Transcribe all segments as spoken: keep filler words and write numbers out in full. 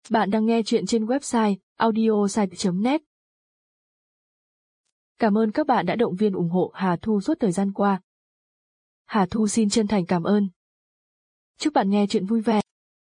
Bạn đang nghe chuyện trên website audiosite chấm net. Cảm ơn các bạn đã động viên ủng hộ Hà Thu suốt thời gian qua. Hà Thu xin chân thành cảm ơn. Chúc bạn nghe chuyện vui vẻ.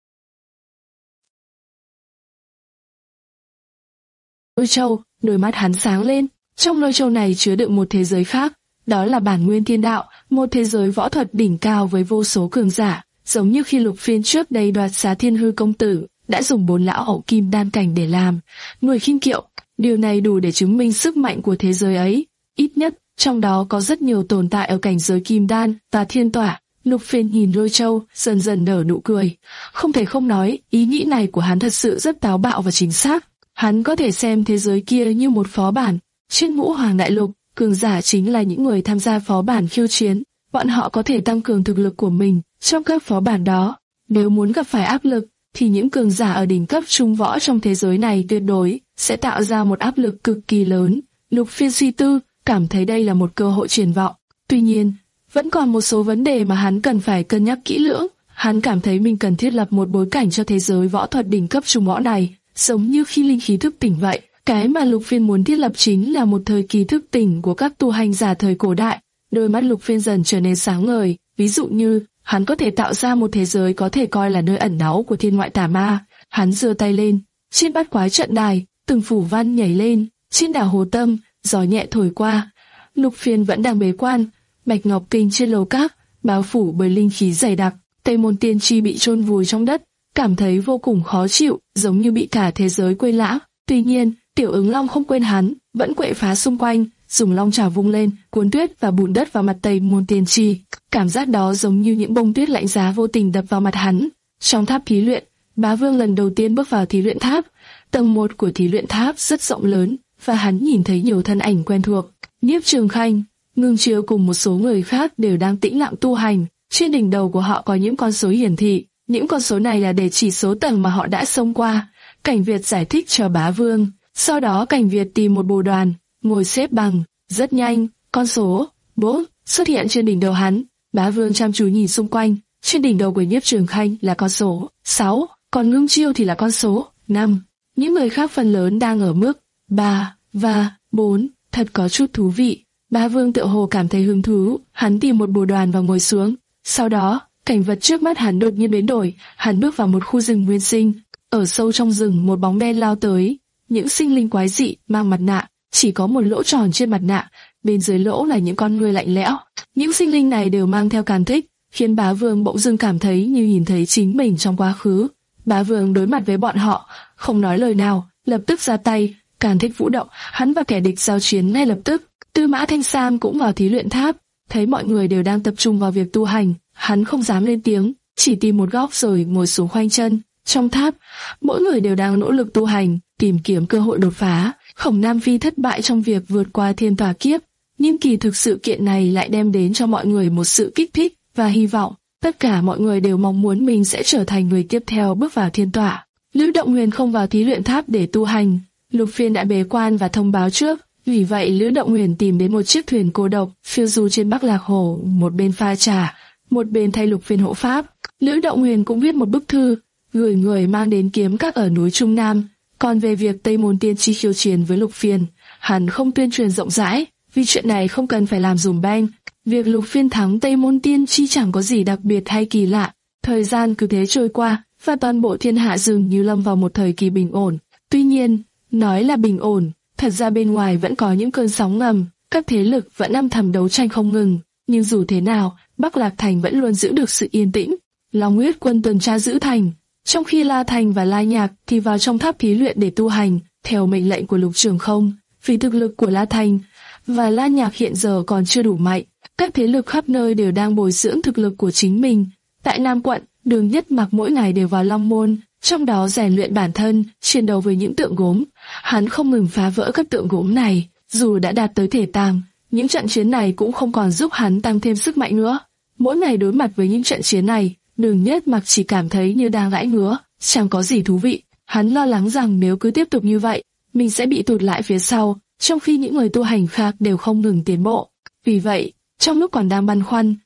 Lôi Châu, đôi mắt hắn sáng lên, trong lôi châu này chứa đựng một thế giới khác, đó là bản nguyên thiên đạo, một thế giới võ thuật đỉnh cao với vô số cường giả, giống như khi Lục Phiên trước đây đoạt xá Thiên Hư công tử, đã dùng bốn lão hậu kim đan cảnh để làm người khinh kiệu. Điều này đủ để chứng minh sức mạnh của thế giới ấy, ít nhất trong đó có rất nhiều tồn tại ở cảnh giới kim đan và thiên tỏa. Lục Phiên nhìn Lôi Châu, dần dần nở nụ cười. Không thể không nói, ý nghĩ này của hắn thật sự rất táo bạo và chính xác. Hắn có thể xem thế giới kia như một phó bản. Trên Ngũ Hoàng Đại Lục, cường giả chính là những người tham gia phó bản khiêu chiến. Bọn họ có thể tăng cường thực lực của mình trong các phó bản đó. Nếu muốn gặp phải áp lực, thì những cường giả ở đỉnh cấp trung võ trong thế giới này tuyệt đối sẽ tạo ra một áp lực cực kỳ lớn. Lục Phiên suy tư, cảm thấy đây là một cơ hội triển vọng. Tuy nhiên, vẫn còn một số vấn đề mà hắn cần phải cân nhắc kỹ lưỡng. Hắn cảm thấy mình cần thiết lập một bối cảnh cho thế giới võ thuật đỉnh cấp trung võ này, giống như khi linh khí thức tỉnh vậy. Cái mà Lục Phiên muốn thiết lập chính là một thời kỳ thức tỉnh của các tu hành giả thời cổ đại. Đôi mắt Lục Phiên dần trở nên sáng ngời, ví dụ như hắn có thể tạo ra một thế giới có thể coi là nơi ẩn náu của thiên ngoại tà ma. Hắn giơ tay lên, trên bát quái trận đài, từng phủ văn nhảy lên, trên đảo Hồ Tâm, gió nhẹ thổi qua. Lục Phiên vẫn đang bế quan, Bạch Ngọc Kinh trên lầu các, bao phủ bởi linh khí dày đặc. Tây Môn Tiên Tri bị chôn vùi trong đất, cảm thấy vô cùng khó chịu, giống như bị cả thế giới quên lãng. Tuy nhiên, Tiểu Ứng Long không quên hắn, vẫn quậy phá xung quanh, dùng long chảo vung lên, cuốn tuyết và bùn đất vào mặt Tây Môn Tiên Tri. Cảm giác đó giống như những bông tuyết lạnh giá vô tình đập vào mặt hắn. Trong tháp thí luyện, Bá Vương lần đầu tiên bước vào thí luyện tháp. Tầng một của thí luyện tháp rất rộng lớn, và hắn nhìn thấy nhiều thân ảnh quen thuộc. Nhiếp Trường Khanh, Ngưng Chiêu cùng một số người khác đều đang tĩnh lặng tu hành. Trên đỉnh đầu của họ có những con số hiển thị. Những con số này là để chỉ số tầng mà họ đã xông qua. Cảnh Việt giải thích cho Bá Vương. Sau đó Cảnh Việt tìm một bồ đoàn, ngồi xếp bằng. Rất nhanh, con số bốn xuất hiện trên đỉnh đầu hắn. Bá Vương chăm chú nhìn xung quanh. Trên đỉnh đầu của Nhiếp Trường Khanh là con số sáu, còn Ngưng Chiêu thì là con số năm. Những người khác phần lớn đang ở mức ba và bốn. Thật có chút thú vị. Bá Vương tựa hồ cảm thấy hứng thú. Hắn tìm một bồ đoàn và ngồi xuống. Sau đó, cảnh vật trước mắt hắn đột nhiên biến đổi. Hắn bước vào một khu rừng nguyên sinh. Ở sâu trong rừng, một bóng đen lao tới. Những sinh linh quái dị mang mặt nạ, chỉ có một lỗ tròn trên mặt nạ, bên dưới lỗ là những con người lạnh lẽo. Những sinh linh này đều mang theo càn thích, khiến Bá Vương bỗng dưng cảm thấy như nhìn thấy chính mình trong quá khứ. Bá Vương đối mặt với bọn họ, không nói lời nào, lập tức ra tay, càn thích vũ động, hắn và kẻ địch giao chiến ngay lập tức. Tư Mã Thanh Sam cũng vào thí luyện tháp, thấy mọi người đều đang tập trung vào việc tu hành, hắn không dám lên tiếng, chỉ tìm một góc rồi ngồi xuống khoanh chân. Trong tháp, mỗi người đều đang nỗ lực tu hành, tìm kiếm cơ hội đột phá. Khổng Nam Phi thất bại trong việc vượt qua thiên tòa kiếp, nhưng kỳ thực sự kiện này lại đem đến cho mọi người một sự kích thích và hy vọng. Tất cả mọi người đều mong muốn mình sẽ trở thành người tiếp theo bước vào thiên tòa. Lữ Động Huyền không vào thí luyện tháp để tu hành, Lục Phiên đã bế quan và thông báo trước. Vì vậy Lữ Động Huyền tìm đến một chiếc thuyền cô độc phiêu du trên Bắc Lạc Hồ, một bên pha trà, một bên thay Lục Phiên hộ pháp. Lữ Động Huyền cũng viết một bức thư gửi người mang đến kiếm các ở núi Trung Nam. Còn về việc Tây Môn Tiên Tri khiêu chiến với Lục Phiên, hắn không tuyên truyền rộng rãi, vì chuyện này không cần phải làm dùm beng. Việc Lục Phiên thắng Tây Môn Tiên Tri chẳng có gì đặc biệt hay kỳ lạ. Thời gian cứ thế trôi qua, và toàn bộ thiên hạ dường như lâm vào một thời kỳ bình ổn. Tuy nhiên, nói là bình ổn, thật ra bên ngoài vẫn có những cơn sóng ngầm, các thế lực vẫn âm thầm đấu tranh không ngừng. Nhưng dù thế nào, Bắc Lạc Thành vẫn luôn giữ được sự yên tĩnh. Long Huyết quân tuần tra giữ thành, trong khi La Thành và La Nhạc thì vào trong tháp thí luyện để tu hành, theo mệnh lệnh của Lục Trường Không. Vì thực lực của La Thành và La Nhạc hiện giờ còn chưa đủ mạnh, các thế lực khắp nơi đều đang bồi dưỡng thực lực của chính mình. Tại Nam quận, Đường Nhất Mặc mỗi ngày đều vào Long Môn, trong đó rèn luyện bản thân, chiến đấu với những tượng gốm. Hắn không ngừng phá vỡ các tượng gốm này, dù đã đạt tới thể tàng, những trận chiến này cũng không còn giúp hắn tăng thêm sức mạnh nữa. Mỗi ngày đối mặt với những trận chiến này, Đường Nhất Mặc chỉ cảm thấy như đang gãi ngứa, chẳng có gì thú vị. Hắn lo lắng rằng nếu cứ tiếp tục như vậy, mình sẽ bị tụt lại phía sau, trong khi những người tu hành khác đều không ngừng tiến bộ. Vì vậy, trong lúc còn đang băn khoăn,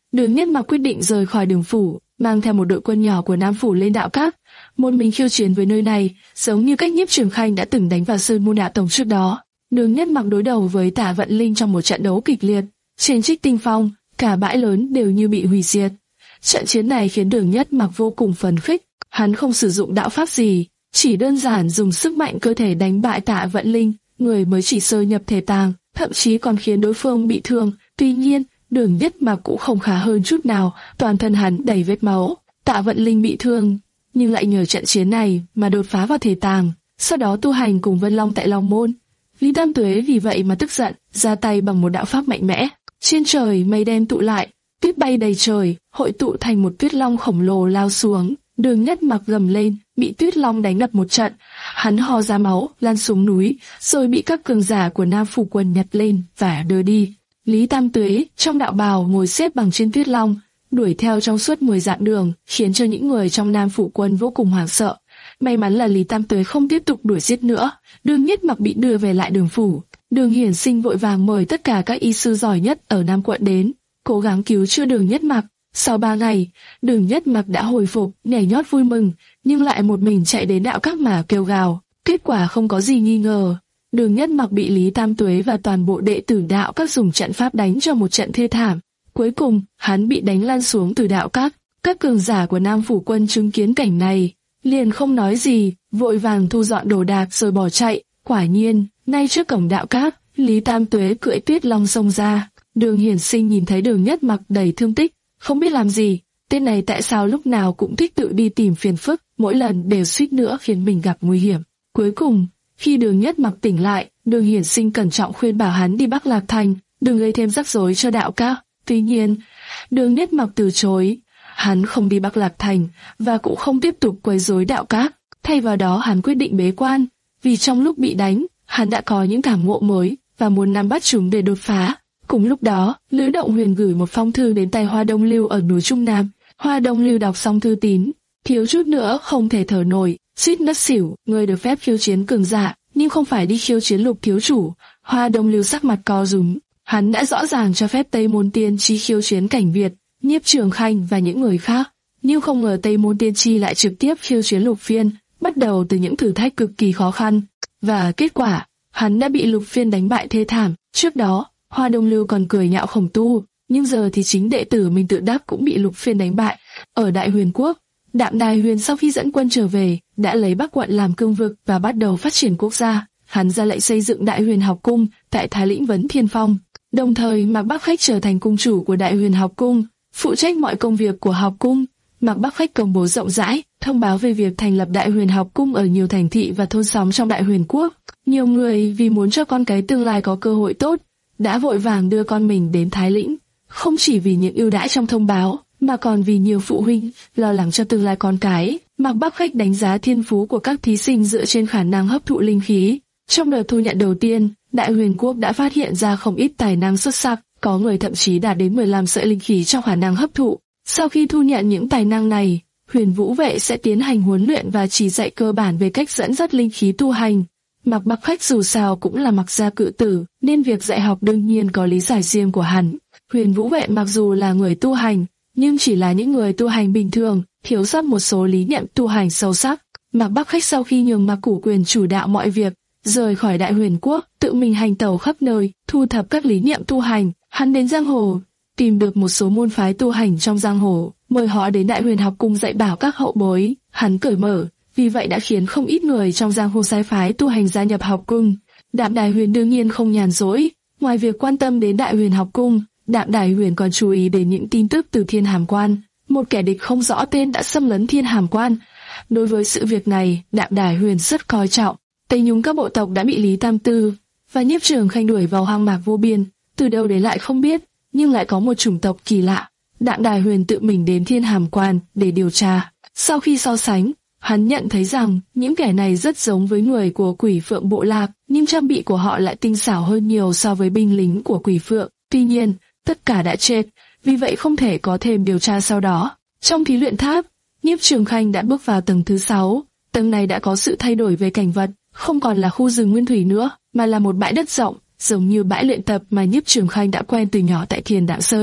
Đường Nhất Mặc quyết định rời khỏi Đường phủ, mang theo một đội quân nhỏ của Nam phủ lên Đạo Các, một mình khiêu chiến với nơi này, giống như cách Nhiếp Trường Khanh đã từng đánh vào Sơn Môn Đạo Tông trước đó. Đường Nhất Mặc đối đầu với Tả Vận Linh trong một trận đấu kịch liệt, trên Trích Tinh Phong, cả bãi lớn đều như bị hủy diệt. Trận chiến này khiến Đường Nhất Mặc vô cùng phấn khích, hắn không sử dụng đạo pháp gì, chỉ đơn giản dùng sức mạnh cơ thể đánh bại Tạ Vận Linh, người mới chỉ sơ nhập thể tàng, thậm chí còn khiến đối phương bị thương. Tuy nhiên, Đường Nhất Mặc cũng không khá hơn chút nào, toàn thân hắn đầy vết máu. Tạ Vận Linh bị thương, nhưng lại nhờ trận chiến này mà đột phá vào thể tàng, sau đó tu hành cùng Vân Long tại Long Môn. Lý Tam Tuế vì vậy mà tức giận, ra tay bằng một đạo pháp mạnh mẽ. Trên trời mây đen tụ lại, tuyết bay đầy trời, hội tụ thành một tuyết long khổng lồ lao xuống. Đường Nhất Mặc gầm lên, bị tuyết long đánh đập một trận, hắn ho ra máu, lăn xuống núi, rồi bị các cường giả của Nam phủ quân nhặt lên và đưa đi. Lý Tam Tuế trong đạo bào ngồi xếp bằng trên tuyết long, đuổi theo trong suốt mười dặm đường, khiến cho những người trong Nam phủ quân vô cùng hoảng sợ. May mắn là Lý Tam Tuế không tiếp tục đuổi giết nữa. Đường Nhất Mặc bị đưa về lại Đường phủ. Đường Hiển Sinh vội vàng mời tất cả các y sư giỏi nhất ở Nam quận đến, cố gắng cứu chữa Đường Nhất Mặc. Sau ba ngày, Đường Nhất Mặc đã hồi phục, nhảy nhót vui mừng, nhưng lại một mình chạy đến Đạo Các mà kêu gào. Kết quả không có gì nghi ngờ, Đường Nhất Mặc bị Lý Tam Tuế và toàn bộ đệ tử Đạo Các dùng trận pháp đánh cho một trận thê thảm. Cuối cùng, hắn bị đánh lăn xuống từ Đạo Các. Các cường giả của Nam phủ quân chứng kiến cảnh này, liền không nói gì, vội vàng thu dọn đồ đạc rồi bỏ chạy. Quả nhiên, ngay trước cổng Đạo Các, Lý Tam Tuế cưỡi tuyết long xông ra. Đường Hiển Sinh nhìn thấy Đường Nhất Mặc đầy thương tích, không biết làm gì. Tên này tại sao lúc nào cũng thích tự đi tìm phiền phức, mỗi lần đều suýt nữa khiến mình gặp nguy hiểm. Cuối cùng, khi Đường Nhất Mặc tỉnh lại, Đường Hiển Sinh cẩn trọng khuyên bảo hắn đi Bắc Lạc Thành, đừng gây thêm rắc rối cho Đạo Các. Tuy nhiên, Đường Nhất Mặc từ chối. Hắn không đi Bắc Lạc Thành và cũng không tiếp tục quấy rối Đạo Các. Thay vào đó hắn quyết định bế quan, vì trong lúc bị đánh, hắn đã có những cảm ngộ mới và muốn nắm bắt chúng để đột phá. Cùng lúc đó, Lữ Động Huyền gửi một phong thư đến tay Hoa Đông Lưu ở núi Trung Nam. Hoa Đông Lưu đọc xong thư tín, thiếu chút nữa không thể thở nổi, suýt ngất xỉu. Người được phép khiêu chiến cường giả, nhưng không phải đi khiêu chiến Lục thiếu chủ. Hoa Đông Lưu sắc mặt co rúm, hắn đã rõ ràng cho phép Tây Môn Tiên Chi khiêu chiến Cảnh Việt, Nhiếp Trường Khanh và những người khác, nhưng không ngờ Tây Môn Tiên Chi lại trực tiếp khiêu chiến Lục Phiên, bắt đầu từ những thử thách cực kỳ khó khăn. Và kết quả, hắn đã bị Lục Phiên đánh bại thê thảm. Trước đó, Hoa Đông Lưu còn cười nhạo Khổng Tu, nhưng giờ thì chính đệ tử mình tự đắc cũng bị Lục Phiên đánh bại. Ở Đại Huyền Quốc, Đạm Đài Huyền sau khi dẫn quân trở về, đã lấy Bắc quận làm cương vực và bắt đầu phát triển quốc gia. Hắn ra lệnh xây dựng Đại Huyền Học Cung tại Thái Lĩnh Vấn Thiên Phong, đồng thời Mạc Bắc Khách trở thành cung chủ của Đại Huyền Học Cung, phụ trách mọi công việc của học cung. Mạc Bắc Khách công bố rộng rãi, thông báo về việc thành lập Đại Huyền Học Cung ở nhiều thành thị và thôn xóm trong Đại Huyền Quốc. Nhiều người vì muốn cho con cái tương lai có cơ hội tốt, đã vội vàng đưa con mình đến Thái Lĩnh, không chỉ vì những ưu đãi trong thông báo, mà còn vì nhiều phụ huynh lo lắng cho tương lai con cái. Mạc Bắc Khách đánh giá thiên phú của các thí sinh dựa trên khả năng hấp thụ linh khí. Trong đợt thu nhận đầu tiên, Đại Huyền Quốc đã phát hiện ra không ít tài năng xuất sắc, có người thậm chí đạt đến mười lăm sợi linh khí trong khả năng hấp thụ. Sau khi thu nhận những tài năng này, Huyền Vũ Vệ sẽ tiến hành huấn luyện và chỉ dạy cơ bản về cách dẫn dắt linh khí tu hành. Mạc Bắc Khách dù sao cũng là Mạc gia cự tử, nên việc dạy học đương nhiên có lý giải riêng của hắn. Huyền Vũ Vệ mặc dù là người tu hành, nhưng chỉ là những người tu hành bình thường, thiếu sót một số lý niệm tu hành sâu sắc. Mạc Bắc Khách sau khi nhường Mạc Củ Quyền chủ đạo mọi việc, rời khỏi Đại Huyền Quốc, tự mình hành tẩu khắp nơi, thu thập các lý niệm tu hành. Hắn đến giang hồ, tìm được một số môn phái tu hành trong giang hồ, mời họ đến Đại Huyền Học Cung dạy bảo các hậu bối. Hắn cởi mở, vì vậy đã khiến không ít người trong giang hồ sai phái tu hành gia nhập học cung. Đạm Đài Huyền đương nhiên không nhàn rỗi, ngoài việc quan tâm đến Đại Huyền Học Cung, Đạm Đài Huyền còn chú ý đến những tin tức từ Thiên Hàm Quan. Một kẻ địch không rõ tên đã xâm lấn Thiên Hàm Quan. Đối với sự việc này, Đạm Đài Huyền rất coi trọng. Tây Nhung các bộ tộc đã bị Lý Tam Tư và Nhiếp Trường Khanh đuổi vào hoang mạc vô biên, từ đâu đến lại không biết, nhưng lại có một chủng tộc kỳ lạ. Đạm Đài Huyền tự mình đến Thiên Hàm Quan để điều tra. Sau khi so sánh, hắn nhận thấy rằng những kẻ này rất giống với người của Quỷ Phượng bộ lạc, nhưng trang bị của họ lại tinh xảo hơn nhiều so với binh lính của Quỷ Phượng. Tuy nhiên, tất cả đã chết, vì vậy không thể có thêm điều tra sau đó. Trong thí luyện tháp, Nhiếp Trường Khanh đã bước vào tầng thứ sáu. Tầng này đã có sự thay đổi về cảnh vật, không còn là khu rừng nguyên thủy nữa, mà là một bãi đất rộng, giống như bãi luyện tập mà Nhiếp Trường Khanh đã quen từ nhỏ tại Thiền Đạo Sơn.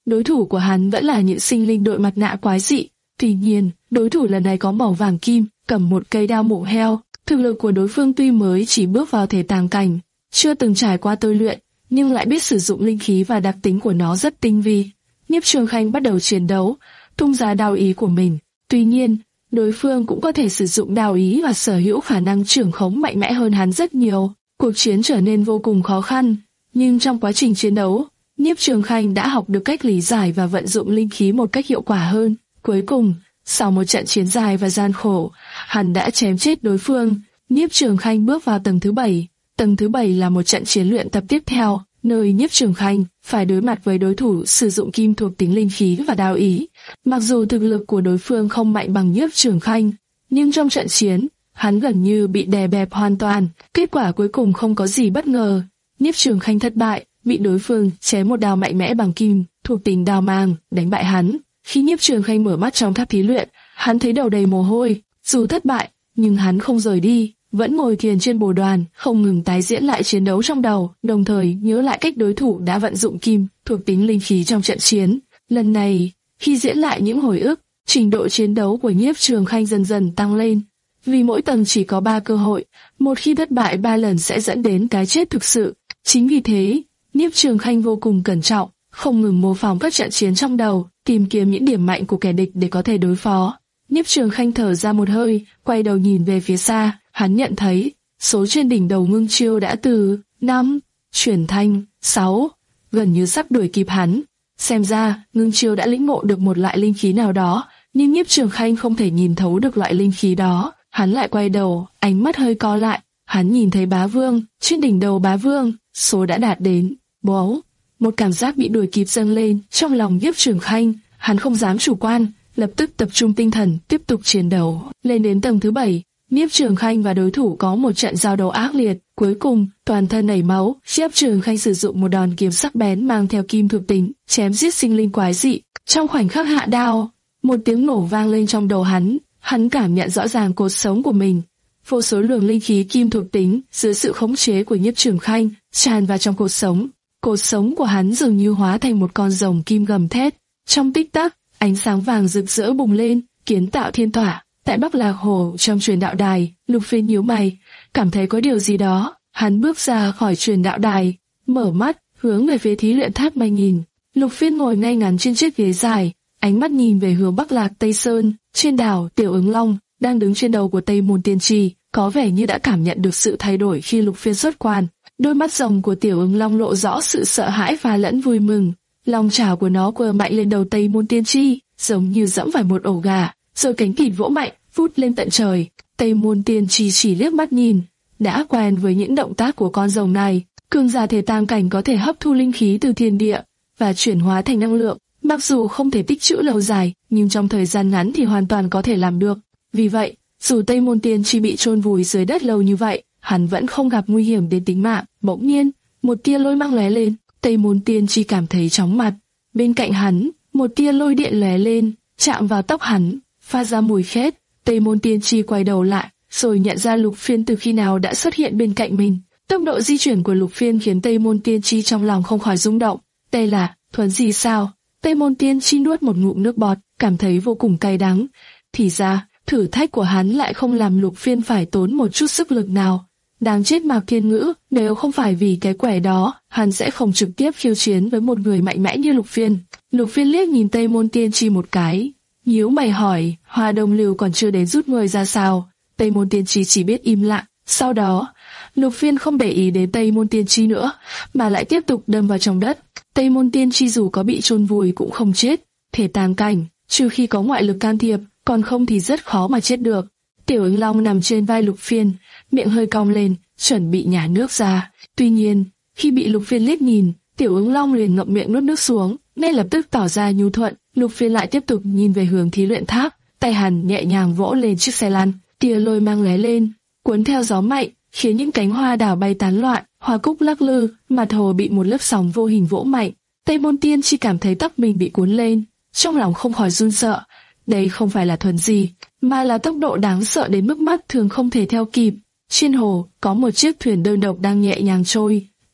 đối thủ của hắn vẫn là những sinh linh đội mặt nạ quái dị. Tuy nhiên, đối thủ lần này có màu vàng kim, cầm một cây đao mổ heo. Thực lực của đối phương tuy mới chỉ bước vào thể tàng cảnh, chưa từng trải qua tôi luyện, nhưng lại biết sử dụng linh khí và đặc tính của nó rất tinh vi. Nhiếp Trường Khanh bắt đầu chiến đấu, tung ra đao ý của mình. Tuy nhiên, đối phương cũng có thể sử dụng đao ý và sở hữu khả năng trưởng khống mạnh mẽ hơn hắn rất nhiều. Cuộc chiến trở nên vô cùng khó khăn, nhưng trong quá trình chiến đấu, Nhiếp Trường Khanh đã học được cách lý giải và vận dụng linh khí một cách hiệu quả hơn. Cuối cùng, sau một trận chiến dài và gian khổ, hắn đã chém chết đối phương. Nhiếp Trường Khanh bước vào tầng thứ bảy. Tầng thứ bảy là một trận chiến luyện tập tiếp theo, nơi Nhiếp Trường Khanh phải đối mặt với đối thủ sử dụng kim thuộc tính linh khí và đao ý. Mặc dù thực lực của đối phương không mạnh bằng Nhiếp Trường Khanh, nhưng trong trận chiến, hắn gần như bị đè bẹp hoàn toàn. Kết quả cuối cùng không có gì bất ngờ. Nhiếp Trường Khanh thất bại, bị đối phương chém một đao mạnh mẽ bằng kim thuộc tính đao mang, đánh bại hắn. Khi Nhiếp Trường Khanh mở mắt trong tháp thí luyện, hắn thấy đầu đầy mồ hôi. Dù thất bại, nhưng hắn không rời đi, vẫn ngồi thiền trên bồ đoàn, không ngừng tái diễn lại chiến đấu trong đầu, đồng thời nhớ lại cách đối thủ đã vận dụng kim thuộc tính linh khí trong trận chiến. Lần này, khi diễn lại những hồi ức, trình độ chiến đấu của Nhiếp Trường Khanh dần dần tăng lên. Vì mỗi tầng chỉ có ba cơ hội, một khi thất bại ba lần sẽ dẫn đến cái chết thực sự. Chính vì thế, Nhiếp Trường Khanh vô cùng cẩn trọng, không ngừng mô phỏng các trận chiến trong đầu, tìm kiếm những điểm mạnh của kẻ địch để có thể đối phó. Nhiếp Trường Khanh thở ra một hơi, quay đầu nhìn về phía xa, hắn nhận thấy số trên đỉnh đầu Ngưng Chiêu đã từ năm chuyển thành sáu, gần như sắp đuổi kịp hắn. Xem ra, Ngưng Chiêu đã lĩnh ngộ được một loại linh khí nào đó, nhưng Nhiếp Trường Khanh không thể nhìn thấu được loại linh khí đó. Hắn lại quay đầu, ánh mắt hơi co lại, hắn nhìn thấy Bá Vương, trên đỉnh đầu Bá Vương, số đã đạt đến bốn. Một cảm giác bị đuổi kịp dâng lên trong lòng Nhiếp Trường Khanh, hắn không dám chủ quan, lập tức tập trung tinh thần tiếp tục chiến đấu. Lên đến tầng thứ bảy, Nhiếp Trường Khanh và đối thủ có một trận giao đấu ác liệt, cuối cùng toàn thân nảy máu. Nhiếp Trường Khanh sử dụng một đòn kiếm sắc bén mang theo kim thuộc tính, chém giết sinh linh quái dị. Trong khoảnh khắc hạ đao, một tiếng nổ vang lên trong đầu hắn, hắn cảm nhận rõ ràng cột sống của mình. Vô số luồng linh khí kim thuộc tính dưới sự khống chế của Nhiếp Trường Khanh tràn vào trong cột sống. Cột sống của hắn dường như hóa thành một con rồng kim gầm thét. Trong tích tắc, ánh sáng vàng rực rỡ bùng lên, kiến tạo thiên tỏa. Tại Bắc Lạc Hồ trong truyền đạo đài, Lục Phiên nhíu mày, cảm thấy có điều gì đó. Hắn bước ra khỏi truyền đạo đài, mở mắt, hướng về phía thí luyện tháp mà nhìn. Lục Phiên ngồi ngay ngắn trên chiếc ghế dài, ánh mắt nhìn về hướng Bắc Lạc Tây Sơn. Trên đảo, Tiểu Ứng Long đang đứng trên đầu của Tây Môn Tiên Trì, có vẻ như đã cảm nhận được sự thay đổi khi Lục Phiên xuất quan. Đôi mắt rồng của Tiểu Ứng Long lộ rõ sự sợ hãi và lẫn vui mừng. Long chảo của nó quơ mạnh lên đầu Tây Môn Tiên Tri, giống như dẫm phải một ổ gà, rồi cánh kịt vỗ mạnh, vút lên tận trời. Tây Môn Tiên Tri chỉ liếc mắt nhìn, đã quen với những động tác của con rồng này. Cường giả thể tàng cảnh có thể hấp thu linh khí từ thiên địa và chuyển hóa thành năng lượng. Mặc dù không thể tích trữ lâu dài, nhưng trong thời gian ngắn thì hoàn toàn có thể làm được. Vì vậy, dù Tây Môn Tiên Tri bị chôn vùi dưới đất lâu như vậy, hắn vẫn không gặp nguy hiểm đến tính mạng. Bỗng nhiên, một tia lôi mang lóe lên, Tây Môn Tiên Tri cảm thấy chóng mặt. Bên cạnh hắn, một tia lôi điện lóe lên, chạm vào tóc hắn, phát ra mùi khét. Tây Môn Tiên Tri quay đầu lại, rồi nhận ra Lục Phiên từ khi nào đã xuất hiện bên cạnh mình. Tốc độ di chuyển của Lục Phiên khiến Tây Môn Tiên Tri trong lòng không khỏi rung động. Đây là thuần gì sao? Tây Môn Tiên Tri nuốt một ngụm nước bọt, cảm thấy vô cùng cay đắng. Thì ra, thử thách của hắn lại không làm Lục Phiên phải tốn một chút sức lực nào. Đáng chết Mạc Thiên Ngữ, nếu không phải vì cái quẻ đó, hắn sẽ không trực tiếp khiêu chiến với một người mạnh mẽ như Lục Phiên. Lục Phiên liếc nhìn Tây Môn Tiên Tri một cái, nhíu mày hỏi, Hoa Đông Lưu còn chưa đến rút người ra sao? Tây Môn Tiên Tri chỉ biết im lặng. Sau đó, Lục Phiên không để ý đến Tây Môn Tiên Tri nữa, mà lại tiếp tục đâm vào trong đất. Tây Môn Tiên Tri dù có bị chôn vùi cũng không chết, thể tàng cảnh, trừ khi có ngoại lực can thiệp, còn không thì rất khó mà chết được. Tiểu Ứng Long nằm trên vai Lục Phiên, miệng hơi cong lên, chuẩn bị nhả nước ra. Tuy nhiên, khi bị Lục Phiên liếc nhìn, Tiểu Ứng Long liền ngậm miệng nuốt nước xuống, ngay lập tức tỏ ra nhu thuận. Lục Phiên lại tiếp tục nhìn về hướng thí luyện tháp, tay hắn nhẹ nhàng vỗ lên chiếc xe lăn, tia lôi mang lóe lên, cuốn theo gió mạnh, khiến những cánh hoa đào bay tán loạn, hoa cúc lắc lư, mặt hồ bị một lớp sóng vô hình vỗ mạnh. Tây Môn Tiên Tri cảm thấy tóc mình bị cuốn lên, trong lòng không khỏi run sợ. Đây không phải là thuần gì, mà là tốc độ đáng sợ đến mức mắt thường không thể theo kịp. Trên hồ, có một chiếc thuyền đơn độc đang nhẹ nhàng trôi.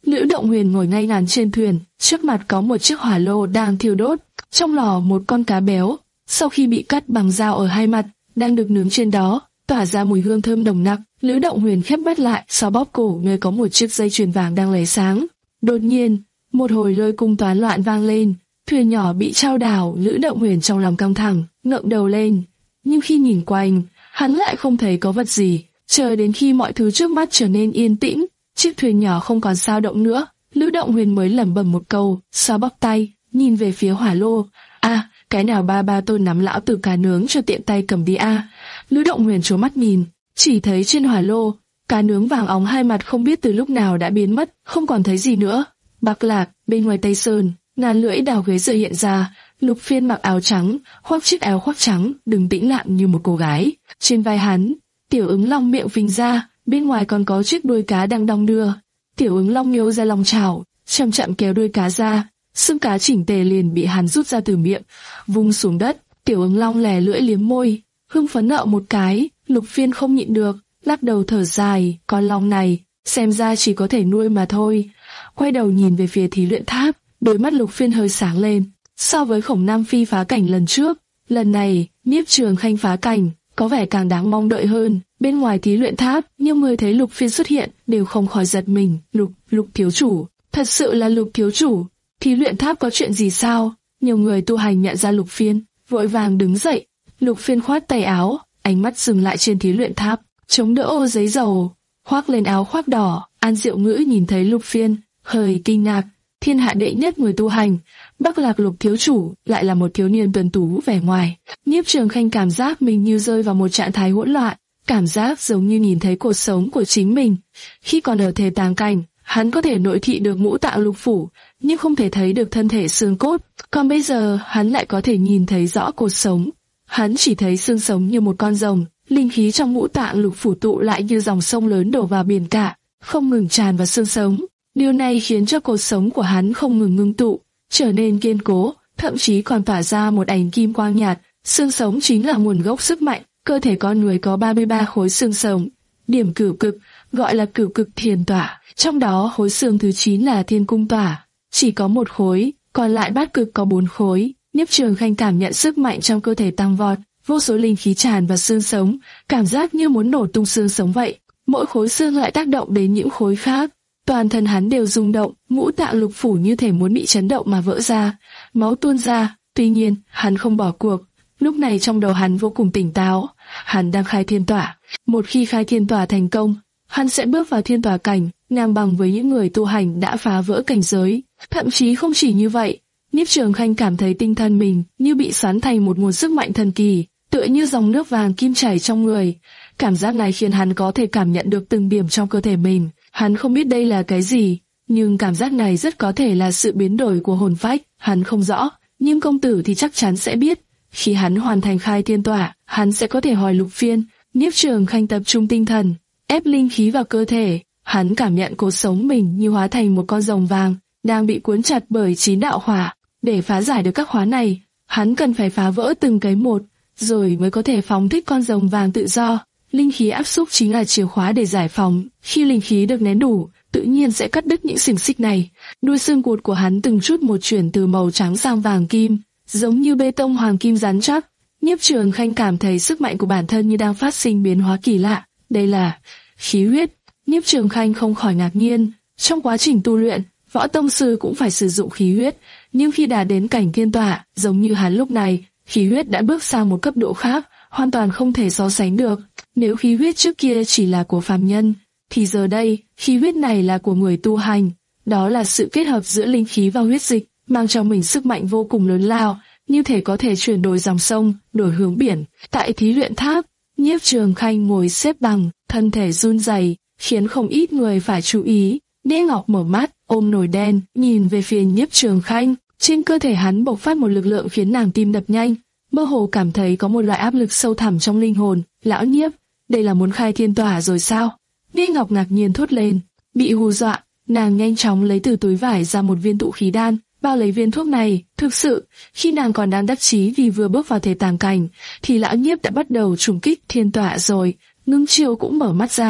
Lữ Động Huyền ngồi ngay ngắn trên thuyền, trước mặt có một chiếc hỏa lô đang thiêu đốt, trong lò một con cá béo, sau khi bị cắt bằng dao ở hai mặt, đang được nướng trên đó, tỏa ra mùi hương thơm nồng nặc. Lữ Động Huyền khép mắt lại, sau bóp cổ nơi có một chiếc dây chuyền vàng đang lóe sáng. Đột nhiên, một hồi lôi cung toán loạn vang lên, thuyền nhỏ bị trao đảo. Lữ Động Huyền trong lòng căng thẳng, ngẩng đầu lên, nhưng khi nhìn quanh, hắn lại không thấy có vật gì. Chờ đến khi mọi thứ trước mắt trở nên yên tĩnh, chiếc thuyền nhỏ không còn dao động nữa, Lữ Động Huyền mới lẩm bẩm một câu, xoa bóp tay, nhìn về phía hỏa lô. À, cái nào ba ba tôi nắm lão tử cá nướng cho tiện tay cầm đi a. À. Lữ Động Huyền trố mắt nhìn, chỉ thấy trên hỏa lô, cá nướng vàng óng hai mặt không biết từ lúc nào đã biến mất, không còn thấy gì nữa. Bắc Lạc, bên ngoài Tây Sơn, ngàn lưỡi đào ghế dựa hiện ra, Lục Phiên mặc áo trắng, khoác chiếc áo khoác trắng, đứng tĩnh lặng như một cô gái. Trên vai hắn, Tiểu Ứng Long miệng phình ra, bên ngoài còn có chiếc đuôi cá đang đong đưa. Tiểu Ứng Long nhô ra lòng chảo, chậm chậm kéo đuôi cá ra, xương cá chỉnh tề liền bị hắn rút ra từ miệng, vung xuống đất. Tiểu Ứng Long lè lưỡi liếm môi, hưng phấn nợ một cái. Lục Phiên không nhịn được, lắc đầu thở dài, con long này, xem ra chỉ có thể nuôi mà thôi. Quay đầu nhìn về phía thí luyện tháp, đôi mắt Lục Phiên hơi sáng lên. So với Khổng Nam Phi phá cảnh lần trước, lần này Nhiếp Trường Khanh phá cảnh có vẻ càng đáng mong đợi hơn. Bên ngoài thí luyện tháp, nhiều người thấy Lục Phiên xuất hiện đều không khỏi giật mình. Lục, Lục thiếu chủ, thật sự là Lục thiếu chủ. Thí luyện tháp có chuyện gì sao? Nhiều người tu hành nhận ra Lục Phiên, vội vàng đứng dậy. Lục Phiên khoát tay áo, ánh mắt dừng lại trên thí luyện tháp, chống đỡ ô giấy dầu, khoác lên áo khoác đỏ. An Diệu Ngữ nhìn thấy Lục Phiên, hơi kinh ngạc. Thiên hạ đệ nhất người tu hành, Bắc Lạc Lục thiếu chủ lại là một thiếu niên tuấn tú vẻ ngoài. Nhiếp Trường Khanh cảm giác mình như rơi vào một trạng thái hỗn loạn, cảm giác giống như nhìn thấy cuộc sống của chính mình. Khi còn ở Thề Tàng Cảnh, hắn có thể nội thị được ngũ tạng lục phủ, nhưng không thể thấy được thân thể xương cốt. Còn bây giờ, hắn lại có thể nhìn thấy rõ cột sống. Hắn chỉ thấy xương sống như một con rồng, linh khí trong ngũ tạng lục phủ tụ lại như dòng sông lớn đổ vào biển cả, không ngừng tràn vào xương sống. Điều này khiến cho cột sống của hắn không ngừng ngưng tụ, trở nên kiên cố, thậm chí còn tỏa ra một ánh kim quang nhạt. Xương sống chính là nguồn gốc sức mạnh. Cơ thể con người có ba mươi ba khối xương sống, điểm cửu cực gọi là cửu cực thiền tỏa, trong đó khối xương thứ chín là thiên cung tỏa, chỉ có một khối, còn lại bát cực có bốn khối. Nhiếp Trường Khanh cảm nhận sức mạnh trong cơ thể tăng vọt, vô số linh khí tràn vào xương sống, cảm giác như muốn nổ tung xương sống vậy. Mỗi khối xương lại tác động đến những khối khác, toàn thân hắn đều rung động, ngũ tạng lục phủ như thể muốn bị chấn động mà vỡ ra, máu tuôn ra. Tuy nhiên, hắn không bỏ cuộc. Lúc này trong đầu hắn vô cùng tỉnh táo, hắn đang khai thiên tỏa. Một khi khai thiên tỏa thành công, hắn sẽ bước vào thiên tỏa cảnh, ngang bằng với những người tu hành đã phá vỡ cảnh giới. Thậm chí không chỉ như vậy, Nhiếp Trường Khanh cảm thấy tinh thần mình như bị xoắn thành một nguồn sức mạnh thần kỳ, tựa như dòng nước vàng kim chảy trong người. Cảm giác này khiến hắn có thể cảm nhận được từng điểm trong cơ thể mình. Hắn không biết đây là cái gì, nhưng cảm giác này rất có thể là sự biến đổi của hồn phách. Hắn không rõ, nhưng công tử thì chắc chắn sẽ biết. Khi hắn hoàn thành khai thiên tỏa, hắn sẽ có thể hỏi Lục Phiên. Nhiếp Trường Khanh tập trung tinh thần, ép linh khí vào cơ thể. Hắn cảm nhận cột sống mình như hóa thành một con rồng vàng, đang bị cuốn chặt bởi chín đạo hỏa. Để phá giải được các khóa này, hắn cần phải phá vỡ từng cái một, rồi mới có thể phóng thích con rồng vàng tự do. Linh khí áp xúc chính là chìa khóa để giải phóng. Khi linh khí được nén đủ, tự nhiên sẽ cắt đứt những xiềng xích này. Đuôi xương cụt của hắn từng chút một chuyển từ màu trắng sang vàng kim, giống như bê tông hoàng kim rắn chắc. Nhiếp Trường Khanh cảm thấy sức mạnh của bản thân như đang phát sinh biến hóa kỳ lạ. Đây là khí huyết. Nhiếp Trường Khanh không khỏi ngạc nhiên. Trong quá trình tu luyện, võ tông sư cũng phải sử dụng khí huyết, nhưng khi đạt đến cảnh thiên tỏa, giống như hắn lúc này, khí huyết đã bước sang một cấp độ khác, hoàn toàn không thể so sánh được. Nếu khí huyết trước kia chỉ là của phàm nhân, thì giờ đây, khí huyết này là của người tu hành. Đó là sự kết hợp giữa linh khí và huyết dịch, mang cho mình sức mạnh vô cùng lớn lao, như thể có thể chuyển đổi dòng sông, đổi hướng biển. Tại thí luyện tháp, Nhiếp Trường Khanh ngồi xếp bằng, thân thể run rẩy, khiến không ít người phải chú ý. Đế Ngọc mở mắt, ôm nồi đen, nhìn về phía Nhiếp Trường Khanh. Trên cơ thể hắn bộc phát một lực lượng khiến nàng tim đập nhanh, mơ hồ cảm thấy có một loại áp lực sâu thẳm trong linh hồn. Lão Nhiếp, đây là muốn khai thiên tỏa rồi sao? Đế Ngọc ngạc nhiên thốt lên, bị hù dọa, nàng nhanh chóng lấy từ túi vải ra một viên tụ khí đan, bao lấy viên thuốc này. Thực sự, khi nàng còn đang đắc chí vì vừa bước vào Thể Tàng Cảnh, thì Lão Nhiếp đã bắt đầu trùng kích thiên tỏa rồi. Ngưng Chiêu cũng mở mắt ra,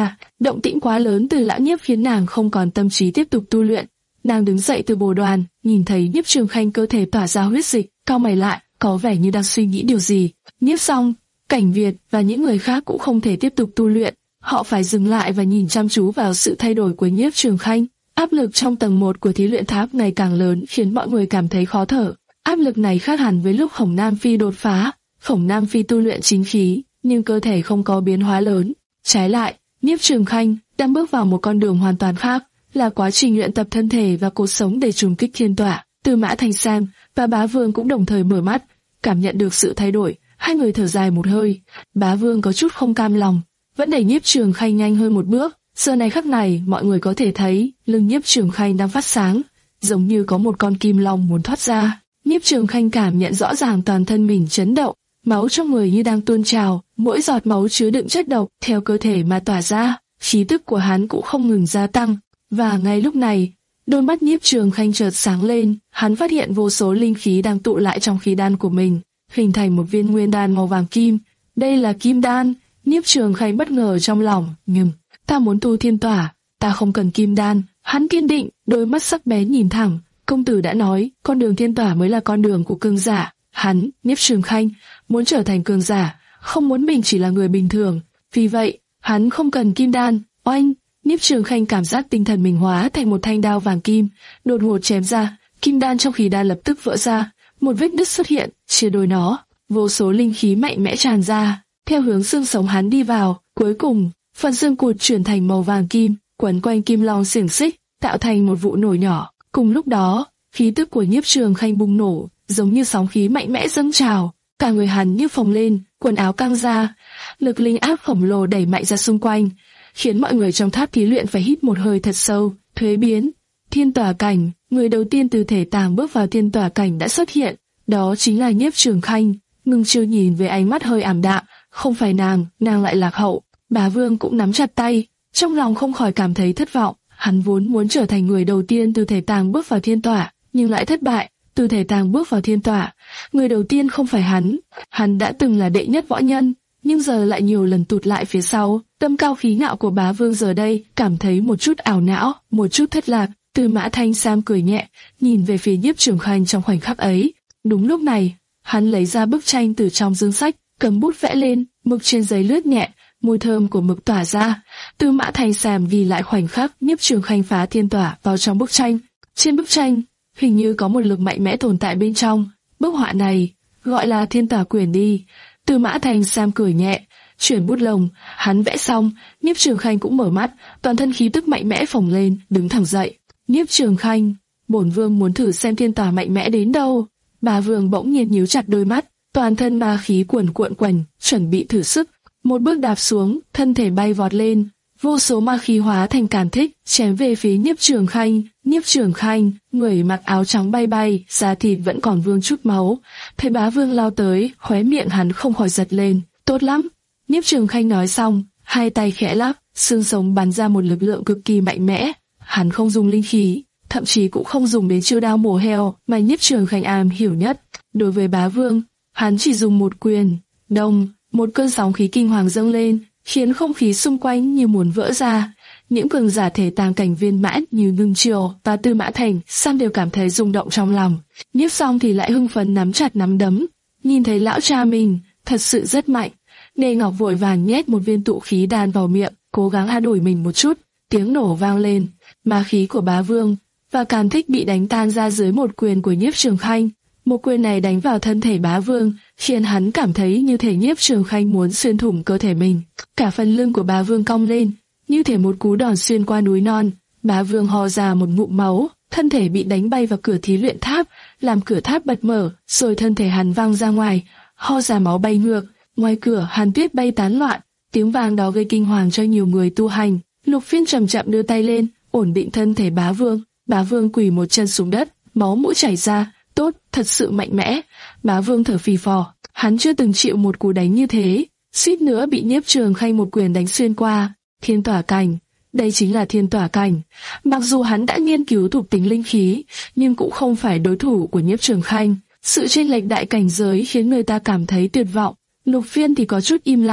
Động tĩnh quá lớn từ lão nhiếp khiến nàng không còn tâm trí tiếp tục tu luyện. Nàng đứng dậy từ bồ đoàn, nhìn thấy Nhiếp Trường Khanh cơ thể tỏa ra huyết dịch, cau mày lại, có vẻ như đang suy nghĩ điều gì. Nhiếp Song, Cảnh Việt và những người khác cũng không thể tiếp tục tu luyện, họ phải dừng lại và nhìn chăm chú vào sự thay đổi của Nhiếp Trường Khanh. Áp lực trong tầng một của thí luyện tháp ngày càng lớn khiến mọi người cảm thấy khó thở. Áp lực này khác hẳn với lúc Khổng Nam Phi đột phá. Khổng Nam Phi tu luyện chính khí, nhưng cơ thể không có biến hóa lớn. Trái lại, Nhiếp Trường Khanh đang bước vào một con đường hoàn toàn khác, là quá trình luyện tập thân thể và cột sống để trùng kích thiên tỏa. Tư Mã Thành Sam và Bá Vương cũng đồng thời mở mắt, cảm nhận được sự thay đổi. Hai người thở dài một hơi. Bá Vương có chút không cam lòng, vẫn đẩy Nhiếp Trường Khanh nhanh hơn một bước. Giờ này khắc này, mọi người có thể thấy lưng Nhiếp Trường Khanh đang phát sáng, giống như có một con kim long muốn thoát ra. Nhiếp Trường Khanh cảm nhận rõ ràng toàn thân mình chấn động, máu trong người như đang tuôn trào, mỗi giọt máu chứa đựng chất độc theo cơ thể mà tỏa ra. Khí tức của hắn cũng không ngừng gia tăng. Và ngay lúc này, đôi mắt Nhiếp Trường Khanh chợt sáng lên, hắn phát hiện vô số linh khí đang tụ lại trong khí đan của mình, hình thành một viên nguyên đan màu vàng kim. Đây là kim đan. Nhiếp Trường Khanh bất ngờ trong lòng, nhưng ta muốn tu thiên tỏa, ta không cần kim đan. Hắn kiên định, đôi mắt sắc bén nhìn thẳng. Công tử đã nói, con đường thiên tỏa mới là con đường của cường giả. Hắn, Nhiếp Trường Khanh, muốn trở thành cường giả, không muốn mình chỉ là người bình thường. Vì vậy, hắn không cần kim đan. Oanh! Nhiếp Trường Khanh cảm giác tinh thần mình hóa thành một thanh đao vàng kim, đột ngột chém ra, kim đan trong khí đan lập tức vỡ ra, một vết nứt xuất hiện, chia đôi nó, vô số linh khí mạnh mẽ tràn ra, theo hướng xương sống hắn đi vào, cuối cùng, phần xương cụt chuyển thành màu vàng kim, quấn quanh kim long xiềng xích, tạo thành một vụ nổ nhỏ. Cùng lúc đó, khí tức của Nhiếp Trường Khanh bùng nổ, giống như sóng khí mạnh mẽ dâng trào, cả người hắn như phồng lên, quần áo căng ra, lực linh áp khổng lồ đẩy mạnh ra xung quanh, khiến mọi người trong tháp thí luyện phải hít một hơi thật sâu. Thuế biến, thiên tỏa cảnh, người đầu tiên từ thể tàng bước vào thiên tỏa cảnh đã xuất hiện, đó chính là Nhiếp Trường Khanh. Ngưng Chiêu nhìn với ánh mắt hơi ảm đạm, không phải nàng, nàng lại lạc hậu. Bá Vương cũng nắm chặt tay, trong lòng không khỏi cảm thấy thất vọng. Hắn vốn muốn trở thành người đầu tiên từ thể tàng bước vào thiên tỏa, nhưng lại thất bại. Từ thể tàng bước vào thiên tỏa, người đầu tiên không phải hắn. Hắn đã từng là đệ nhất võ nhân, nhưng giờ lại nhiều lần tụt lại phía sau. Tâm cao khí ngạo của Bá Vương giờ đây cảm thấy một chút ảo não, một chút thất lạc. Tư Mã Thanh Sam cười nhẹ, nhìn về phía Nhiếp Trường Khanh trong khoảnh khắc ấy. Đúng lúc này, hắn lấy ra bức tranh từ trong dương sách, cầm bút vẽ lên, mực trên giấy lướt nhẹ, mùi thơm của mực tỏa ra. Tư Mã Thanh Sam ghi lại khoảnh khắc Nhiếp Trường Khanh phá thiên tỏa vào trong bức tranh. Trên bức tranh, hình như có một lực mạnh mẽ tồn tại bên trong. Bức họa này gọi là thiên tỏa quyển đi. Tư Mã Thanh Sam cười nhẹ, chuyển bút lông, hắn vẽ xong, Nhiếp Trường Khanh cũng mở mắt, toàn thân khí tức mạnh mẽ phồng lên, đứng thẳng dậy. Nhiếp Trường Khanh, bổn vương muốn thử xem thiên tỏa mạnh mẽ đến đâu. Bá Vương bỗng nhiên nhíu chặt đôi mắt, toàn thân ma khí cuồn cuộn quanh, chuẩn bị thử sức. Một bước đạp xuống, thân thể bay vọt lên, vô số ma khí hóa thành càn thích, chém về phía Nhiếp Trường Khanh. Nhiếp Trường Khanh, người mặc áo trắng bay bay, da thịt vẫn còn vương chút máu. Thấy Bá Vương lao tới, khóe miệng hắn không khỏi giật lên. Tốt lắm. Nhiếp Trường Khanh nói xong, hai tay khẽ lắc, xương sống bắn ra một lực lượng cực kỳ mạnh mẽ. Hắn không dùng linh khí, thậm chí cũng không dùng đến chiêu đao mổ heo mà Nhiếp Trường Khanh am hiểu nhất. Đối với Bá Vương, hắn chỉ dùng một quyền. Đông, một cơn sóng khí kinh hoàng dâng lên, khiến không khí xung quanh như muốn vỡ ra. Những cường giả thể tàng cảnh viên mãn như Ngưng Chiêu và Tư Mã Thành Sam đều cảm thấy rung động trong lòng. Nhiếp Song thì lại hưng phấn nắm chặt nắm đấm, nhìn thấy lão cha mình thật sự rất mạnh. Nê Ngọc vội vàng nhét một viên tụ khí đan vào miệng, cố gắng an ủi mình một chút. Tiếng nổ vang lên, ma khí của Bá Vương và càn thích bị đánh tan ra dưới một quyền của Nhiếp Trường Khanh. Một quyền này đánh vào thân thể Bá Vương, khiến hắn cảm thấy như thể Nhiếp Trường Khanh muốn xuyên thủng cơ thể mình. Cả phần lưng của Bá Vương cong lên, như thể một cú đòn xuyên qua núi non. Bá Vương ho ra một ngụm máu, thân thể bị đánh bay vào cửa thí luyện tháp, làm cửa tháp bật mở, rồi thân thể hắn văng ra ngoài, ho ra máu bay ngược. Ngoài cửa hàn tuyết bay tán loạn, tiếng vang đó gây kinh hoàng cho nhiều người tu hành. Lục Phiên chậm chậm đưa tay lên, ổn định thân thể Bá Vương. Bá Vương quỳ một chân xuống đất, máu mũi chảy ra. Tốt, thật sự mạnh mẽ. Bá Vương thở phì phò, hắn chưa từng chịu một cú đánh như thế, suýt nữa bị Nhiếp Trường Khanh một quyền đánh xuyên qua. Thiên tỏa cảnh, đây chính là thiên tỏa cảnh. Mặc dù hắn đã nghiên cứu thuộc tính linh khí, nhưng cũng không phải đối thủ của Nhiếp Trường Khanh. Sự chênh lệch đại cảnh giới khiến người ta cảm thấy tuyệt vọng. Lục Phiên thì có chút im lặng,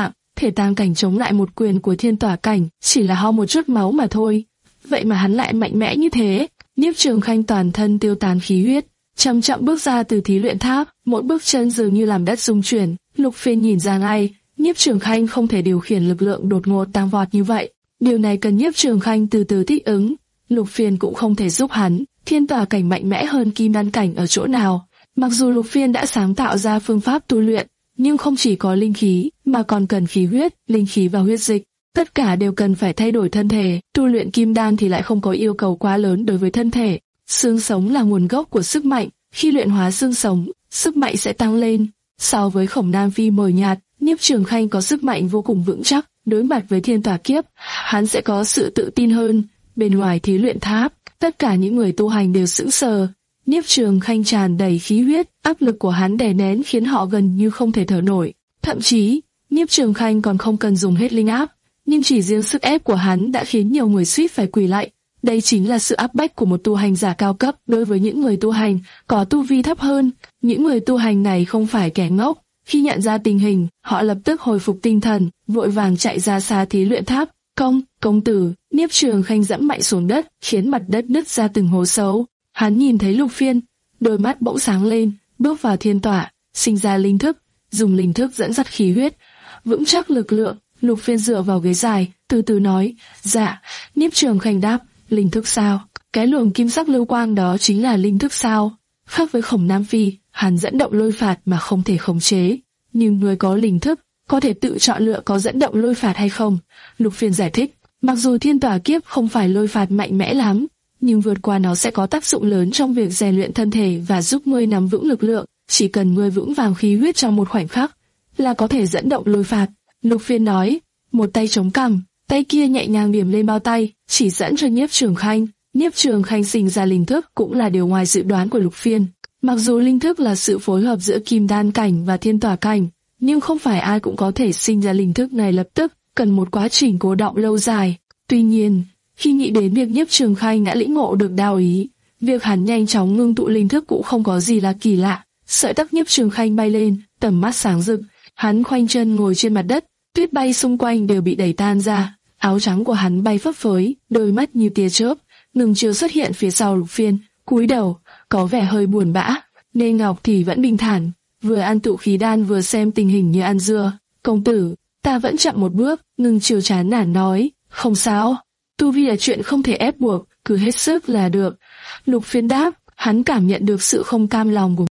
thể tam cảnh chống lại một quyền của thiên tỏa cảnh, chỉ là ho một chút máu mà thôi. Vậy mà hắn lại mạnh mẽ như thế. Nhiếp Trường Khanh toàn thân tiêu tán khí huyết, chậm chậm bước ra từ thí luyện tháp, mỗi bước chân dường như làm đất rung chuyển. Lục Phiên nhìn ra ngay, Nhiếp Trường Khanh không thể điều khiển lực lượng đột ngột tăng vọt như vậy. Điều này cần Nhiếp Trường Khanh từ từ thích ứng. Lục Phiên cũng không thể giúp hắn. Thiên tỏa cảnh mạnh mẽ hơn kim đan cảnh ở chỗ nào? Mặc dù Lục Phiên đã sáng tạo ra phương pháp tu luyện, nhưng không chỉ có linh khí, mà còn cần khí huyết, linh khí và huyết dịch. Tất cả đều cần phải thay đổi thân thể. Tu luyện kim đan thì lại không có yêu cầu quá lớn đối với thân thể. Xương sống là nguồn gốc của sức mạnh. Khi luyện hóa xương sống, sức mạnh sẽ tăng lên. So với Khổng Nam Phi mờ nhạt, Nhiếp Trường Khanh có sức mạnh vô cùng vững chắc. Đối mặt với thiên tỏa kiếp, hắn sẽ có sự tự tin hơn. Bên ngoài thí luyện tháp, tất cả những người tu hành đều sững sờ. Nhiếp Trường Khanh tràn đầy khí huyết, áp lực của hắn đè nén khiến họ gần như không thể thở nổi. Thậm chí, Nhiếp Trường Khanh còn không cần dùng hết linh áp, nhưng chỉ riêng sức ép của hắn đã khiến nhiều người suýt phải quỳ lạy. Đây chính là sự áp bách của một tu hành giả cao cấp đối với những người tu hành có tu vi thấp hơn. Những người tu hành này không phải kẻ ngốc. Khi nhận ra tình hình, họ lập tức hồi phục tinh thần, vội vàng chạy ra xa thí luyện tháp. Công, công tử, Nhiếp Trường Khanh dẫm mạnh xuống đất, khiến mặt đất nứt ra từng hố sâu. Hắn nhìn thấy Lục Phiên, đôi mắt bỗng sáng lên, bước vào thiên tỏa, sinh ra linh thức, dùng linh thức dẫn dắt khí huyết, vững chắc lực lượng. Lục Phiên dựa vào ghế dài, từ từ nói, dạ. Nhiếp Trường Khanh đáp, linh thức sao? Cái luồng kim sắc lưu quang đó chính là linh thức sao? Khác với Khổng Nam Phi, hắn dẫn động lôi phạt mà không thể khống chế, nhưng người có linh thức có thể tự chọn lựa có dẫn động lôi phạt hay không. Lục Phiên giải thích, mặc dù thiên tỏa kiếp không phải lôi phạt mạnh mẽ lắm, nhưng vượt qua nó sẽ có tác dụng lớn trong việc rèn luyện thân thể và giúp ngươi nắm vững lực lượng. Chỉ cần ngươi vững vàng khí huyết trong một khoảnh khắc, là có thể dẫn động lôi phạt. Lục Phiên nói, một tay chống cằm, tay kia nhẹ nhàng điểm lên bao tay, chỉ dẫn cho Nhiếp Trường Khanh. Nhiếp Trường Khanh sinh ra linh thức cũng là điều ngoài dự đoán của Lục Phiên. Mặc dù linh thức là sự phối hợp giữa kim đan cảnh và thiên tỏa cảnh, nhưng không phải ai cũng có thể sinh ra linh thức này lập tức, cần một quá trình cố đọng lâu dài. Tuy nhiên, khi nghĩ đến việc Nhiếp Trường Khanh đã lĩnh ngộ được đạo ý, việc hắn nhanh chóng ngưng tụ linh thức cũng không có gì là kỳ lạ. Sợi tóc Nhiếp Trường Khanh bay lên, tầm mắt sáng rực, hắn khoanh chân ngồi trên mặt đất, tuyết bay xung quanh đều bị đẩy tan ra, áo trắng của hắn bay phấp phới, đôi mắt như tia chớp, ngừng chiều xuất hiện phía sau Lục Phiên, cúi đầu, có vẻ hơi buồn bã. Nê Ngọc thì vẫn bình thản, vừa ăn tụ khí đan vừa xem tình hình như ăn dưa. Công tử, ta vẫn chậm một bước, ngừng chiều chán nản nói, không sao, tu vi là chuyện không thể ép buộc, cứ hết sức là được. Lục Phiên đáp, hắn cảm nhận được sự không cam lòng của.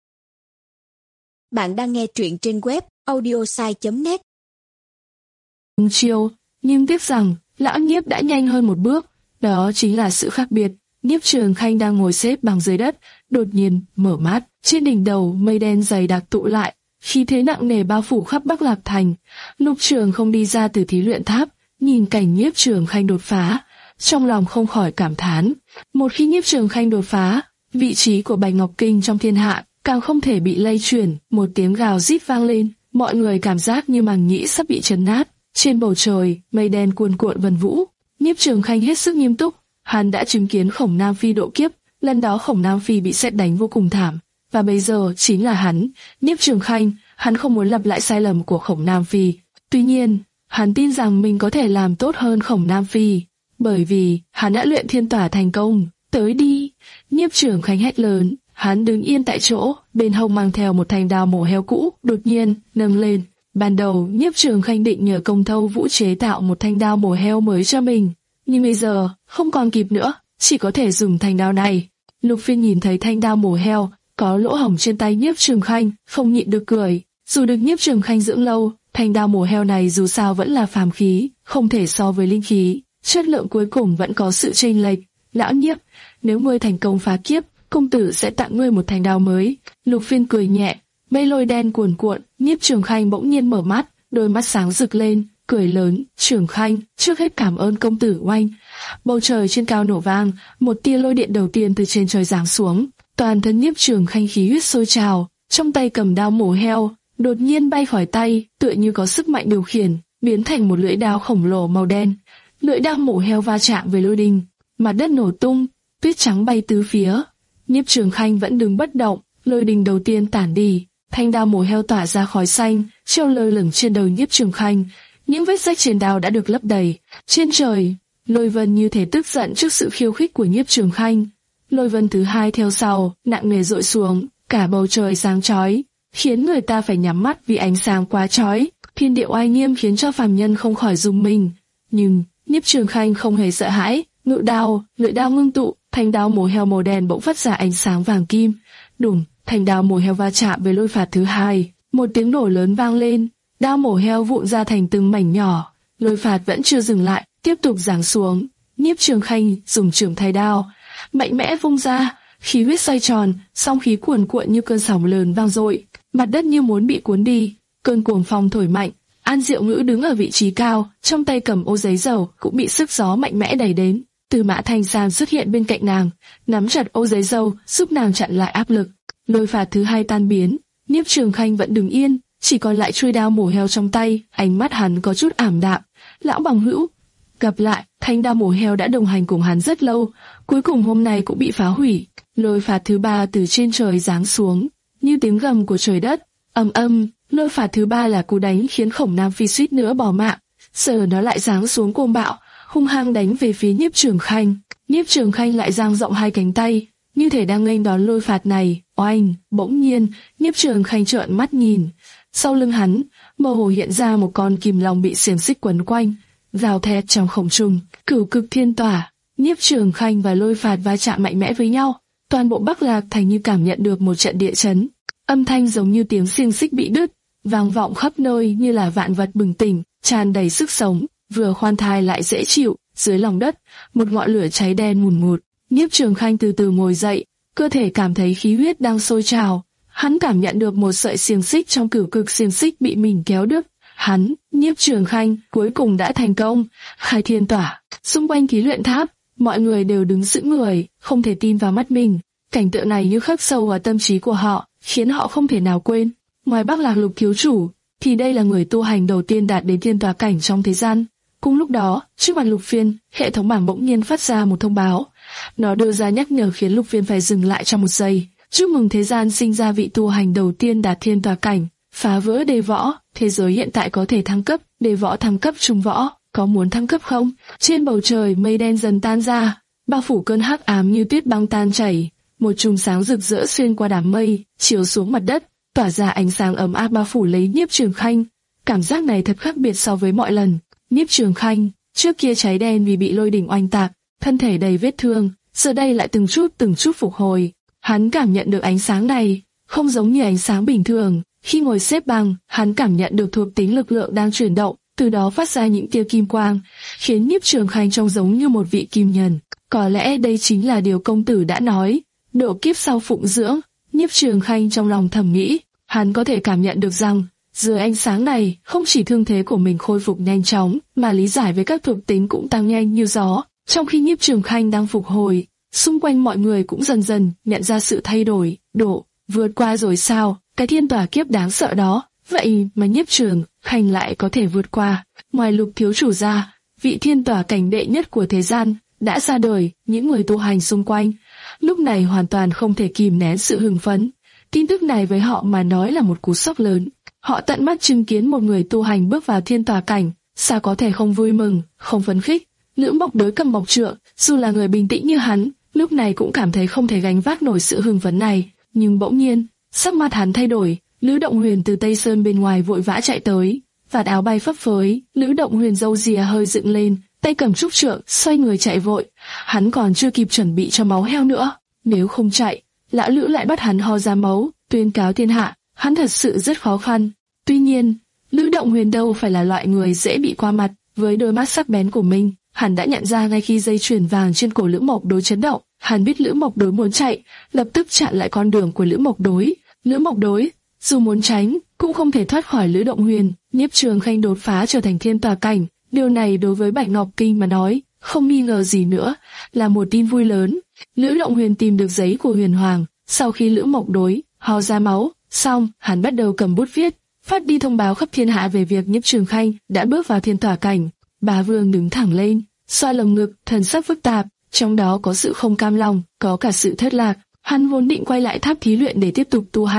Bạn đang nghe truyện trên web audiosai chấm net. Ngừng chiều, nhưng tiếc rằng lão Nhiếp đã nhanh hơn một bước, đó chính là sự khác biệt. Nhiếp Trường Khanh đang ngồi xếp bằng dưới đất, đột nhiên mở mắt, trên đỉnh đầu mây đen dày đặc tụ lại, khí thế nặng nề bao phủ khắp Bắc Lạc Thành. Lục Trường không đi ra từ thí luyện tháp, nhìn cảnh Nhiếp Trường Khanh đột phá, trong lòng không khỏi cảm thán. Một khi Nhiếp Trường Khanh đột phá, vị trí của Bạch Ngọc Kinh trong thiên hạ càng không thể bị lay chuyển. Một tiếng gào rít vang lên, mọi người cảm giác như màng nhĩ sắp bị chấn nát. Trên bầu trời, mây đen cuồn cuộn vần vũ. Nhiếp Trường Khanh hết sức nghiêm túc. Hắn đã chứng kiến Khổng Nam Phi độ kiếp, lần đó Khổng Nam Phi bị sét đánh vô cùng thảm, và bây giờ chính là hắn, Nhiếp Trường Khanh. Hắn không muốn lặp lại sai lầm của Khổng Nam Phi. Tuy nhiên, hắn tin rằng mình có thể làm tốt hơn Khổng Nam Phi, bởi vì hắn đã luyện thiên tỏa thành công. Tới đi! Nhiếp Trường Khanh hét lớn. Hắn đứng yên tại chỗ, bên hông mang theo một thanh đao mổ heo cũ, đột nhiên nâng lên. Ban đầu, Nhiếp Trường Khanh định nhờ Công Thâu Vũ chế tạo một thanh đao mổ heo mới cho mình, nhưng bây giờ không còn kịp nữa, chỉ có thể dùng thanh đao này. Lục Phiên nhìn thấy thanh đao mổ heo có lỗ hổng trên tay Nhiếp Trường Khanh, không nhịn được cười. Dù được Nhiếp Trường Khanh dưỡng lâu, thanh đao mổ heo này dù sao vẫn là phàm khí, không thể so với linh khí, chất lượng cuối cùng vẫn có sự chênh lệch. Lão Nhiếp, nếu ngươi thành công phá kiếp, công tử sẽ tặng ngươi một thanh đao mới. Lục Phiên cười nhẹ, mây lôi đen cuồn cuộn. Nhiếp Trường Khanh bỗng nhiên mở mắt, đôi mắt sáng rực lên, cười lớn. Trường Khanh, trước hết cảm ơn công tử oanh. Bầu trời trên cao nổ vang, một tia lôi điện đầu tiên từ trên trời giáng xuống. Toàn thân Nhiếp Trường Khanh khí huyết sôi trào, trong tay cầm đao mổ heo, đột nhiên bay khỏi tay, tựa như có sức mạnh điều khiển, biến thành một lưỡi đao khổng lồ màu đen. Lưỡi đao mổ heo va chạm với lôi đình, mặt đất nổ tung, tuyết trắng bay tứ phía. Nhiếp Trường Khanh vẫn đứng bất động, lôi đình đầu tiên tản đi, thanh đao mổ heo tỏa ra khói xanh, treo lơ lửng trên đầu Nhiếp Trường Khanh. Những vết rách trên đao đã được lấp đầy. Trên trời, lôi vân như thể tức giận trước sự khiêu khích của Nhiếp Trường Khanh. Lôi vân thứ hai theo sau, nặng nề dội xuống, cả bầu trời sáng chói, khiến người ta phải nhắm mắt vì ánh sáng quá chói. Thiên địa oai nghiêm khiến cho phàm nhân không khỏi rùng mình. Nhưng Nhiếp Trường Khanh không hề sợ hãi, ngự đao, lưỡi đao ngưng tụ, thanh đao mổ heo màu đen bỗng phát ra ánh sáng vàng kim. Đùng, thanh đao mổ heo va chạm với lôi phạt thứ hai, một tiếng nổ lớn vang lên, đao mổ heo vụn ra thành từng mảnh nhỏ. Lôi phạt vẫn chưa dừng lại, tiếp tục giáng xuống. Nhiếp Trường Khanh dùng chưởng thay đao, mạnh mẽ vung ra, khí huyết xoay tròn, song khí cuồn cuộn như cơn sóng lớn vang dội, mặt đất như muốn bị cuốn đi. Cơn cuồng phong thổi mạnh, An Diệu Ngữ đứng ở vị trí cao, trong tay cầm ô giấy dầu cũng bị sức gió mạnh mẽ đẩy đến. Từ Mã Thanh Sam xuất hiện bên cạnh nàng, nắm chặt ô giấy dầu, giúp nàng chặn lại áp lực. Lôi phạt thứ hai tan biến, Nhiếp Trường Khanh vẫn đứng yên, chỉ còn lại chuôi đao mổ heo trong tay, ánh mắt hắn có chút ảm đạm. Lão bằng hữu, gặp lại, thanh đao mổ heo đã đồng hành cùng hắn rất lâu, cuối cùng hôm nay cũng bị phá hủy. Lôi phạt thứ ba từ trên trời giáng xuống, như tiếng gầm của trời đất, ầm ầm. Lôi phạt thứ ba là cú đánh khiến Khổng Nam Phi suýt nữa bỏ mạng, giờ nó lại giáng xuống cuồng bạo, hung hăng đánh về phía Nhiếp Trường Khanh. Nhiếp Trường Khanh lại dang rộng hai cánh tay, như thể đang nghênh đón lôi phạt này. Oanh! Bỗng nhiên, Nhiếp Trường Khanh trợn mắt nhìn, sau lưng hắn, mơ hồ hiện ra một con kìm long bị xiềng xích quấn quanh, gào thét trong không trung. Cửu cực thiên tỏa, Nhiếp Trường Khanh và lôi phạt va chạm mạnh mẽ với nhau, toàn bộ Bắc Lạc Thành như cảm nhận được một trận địa chấn. Âm thanh giống như tiếng xiềng xích bị đứt, vang vọng khắp nơi như là vạn vật bừng tỉnh, tràn đầy sức sống, vừa khoan thai lại dễ chịu. Dưới lòng đất, một ngọn lửa cháy đen mùn ngụt. Nhiếp Trường Khanh từ từ ngồi dậy, cơ thể cảm thấy khí huyết đang sôi trào. Hắn cảm nhận được một sợi xiềng xích trong cửu cực xiềng xích bị mình kéo đứt. Hắn, Nhiếp Trường Khanh, cuối cùng đã thành công. Khai thiên tỏa, xung quanh khí luyện tháp, mọi người đều đứng sững người, không thể tin vào mắt mình. Cảnh tượng này như khắc sâu vào tâm trí của họ, khiến họ không thể nào quên. Ngoài Bắc Lạc Lục thiếu chủ, thì đây là người tu hành đầu tiên đạt đến thiên tòa cảnh trong thế gian. Cùng lúc đó, trước mặt Lục Phiên, hệ thống bảng bỗng nhiên phát ra một thông báo. Nó đưa ra nhắc nhở khiến Lục Phiên phải dừng lại trong một giây. Chúc mừng thế gian sinh ra vị tu hành đầu tiên đạt thiên tòa cảnh, phá vỡ đề võ, thế giới hiện tại có thể thăng cấp, đề võ thăng cấp trung võ, có muốn thăng cấp không? Trên bầu trời mây đen dần tan ra, bao phủ cơn hắc ám như tuyết băng tan chảy. Một chùm sáng rực rỡ xuyên qua đám mây, chiếu xuống mặt đất, tỏa ra ánh sáng ấm áp bao phủ lấy Nhiếp Trường Khanh. Cảm giác này thật khác biệt so với mọi lần. Nhiếp Trường Khanh, trước kia cháy đen vì bị lôi đỉnh oanh tạc, thân thể đầy vết thương, giờ đây lại từng chút từng chút phục hồi. Hắn cảm nhận được ánh sáng này, không giống như ánh sáng bình thường. Khi ngồi xếp bằng, hắn cảm nhận được thuộc tính lực lượng đang chuyển động, từ đó phát ra những tia kim quang, khiến Nhiếp Trường Khanh trông giống như một vị kim nhân. Có lẽ đây chính là điều công tử đã nói, độ kiếp sau phụng dưỡng. Nhiếp Trường Khanh trong lòng thầm nghĩ, hắn có thể cảm nhận được rằng, dưới ánh sáng này, không chỉ thương thế của mình khôi phục nhanh chóng, mà lý giải với các thuộc tính cũng tăng nhanh như gió. Trong khi Nhiếp Trường Khanh đang phục hồi, xung quanh mọi người cũng dần dần nhận ra sự thay đổi. Độ, vượt qua rồi sao? Cái thiên tòa kiếp đáng sợ đó, vậy mà Nhiếp Trường Khanh lại có thể vượt qua. Ngoài Lục thiếu chủ ra, vị thiên tòa cảnh đệ nhất của thế gian đã ra đời. Những người tu hành xung quanh lúc này hoàn toàn không thể kìm nén sự hưng phấn. Tin tức này với họ mà nói là một cú sốc lớn. Họ tận mắt chứng kiến một người tu hành bước vào thiên tòa cảnh, sao có thể không vui mừng, không phấn khích. Lữ Mộc Đối cầm mộc trượng, dù là người bình tĩnh như hắn, lúc này cũng cảm thấy không thể gánh vác nổi sự hưng phấn này. Nhưng bỗng nhiên, sắc mặt hắn thay đổi. Lữ Động Huyền từ Tây Sơn bên ngoài vội vã chạy tới, vạt áo bay phấp phới. Lữ Động Huyền râu rìa hơi dựng lên, tay cầm trúc trượng, xoay người chạy vội. Hắn còn chưa kịp chuẩn bị cho máu heo nữa, nếu không chạy, lão Lữ lại bắt hắn ho ra máu, tuyên cáo thiên hạ. Hắn thật sự rất khó khăn. Tuy nhiên, Lữ Động Huyền đâu phải là loại người dễ bị qua mặt. Với đôi mắt sắc bén của mình, hắn đã nhận ra ngay khi dây chuyền vàng trên cổ Lữ Mộc Đối chấn động. Hắn biết Lữ Mộc Đối muốn chạy, lập tức chặn lại con đường của Lữ Mộc Đối. Lữ Mộc Đối, dù muốn tránh, cũng không thể thoát khỏi Lữ Động Huyền. Nhiếp Trường Khanh đột phá trở thành thiên tòa cảnh, điều này đối với Bạch Ngọc Kinh mà nói, không nghi ngờ gì nữa, là một tin vui lớn. Lữ Động Huyền tìm được giấy của Huyền Hoàng, sau khi Lữ Mộc Đối ho ra máu, xong, hắn bắt đầu cầm bút viết, phát đi thông báo khắp thiên hạ về việc Nhiếp Trường Khanh đã bước vào thiên tòa cảnh. Bá Vương đứng thẳng lên, xoa lồng ngực, thần sắc phức tạp, trong đó có sự không cam lòng, có cả sự thất lạc. Hắn vốn định quay lại tháp thí luyện để tiếp tục tu hành,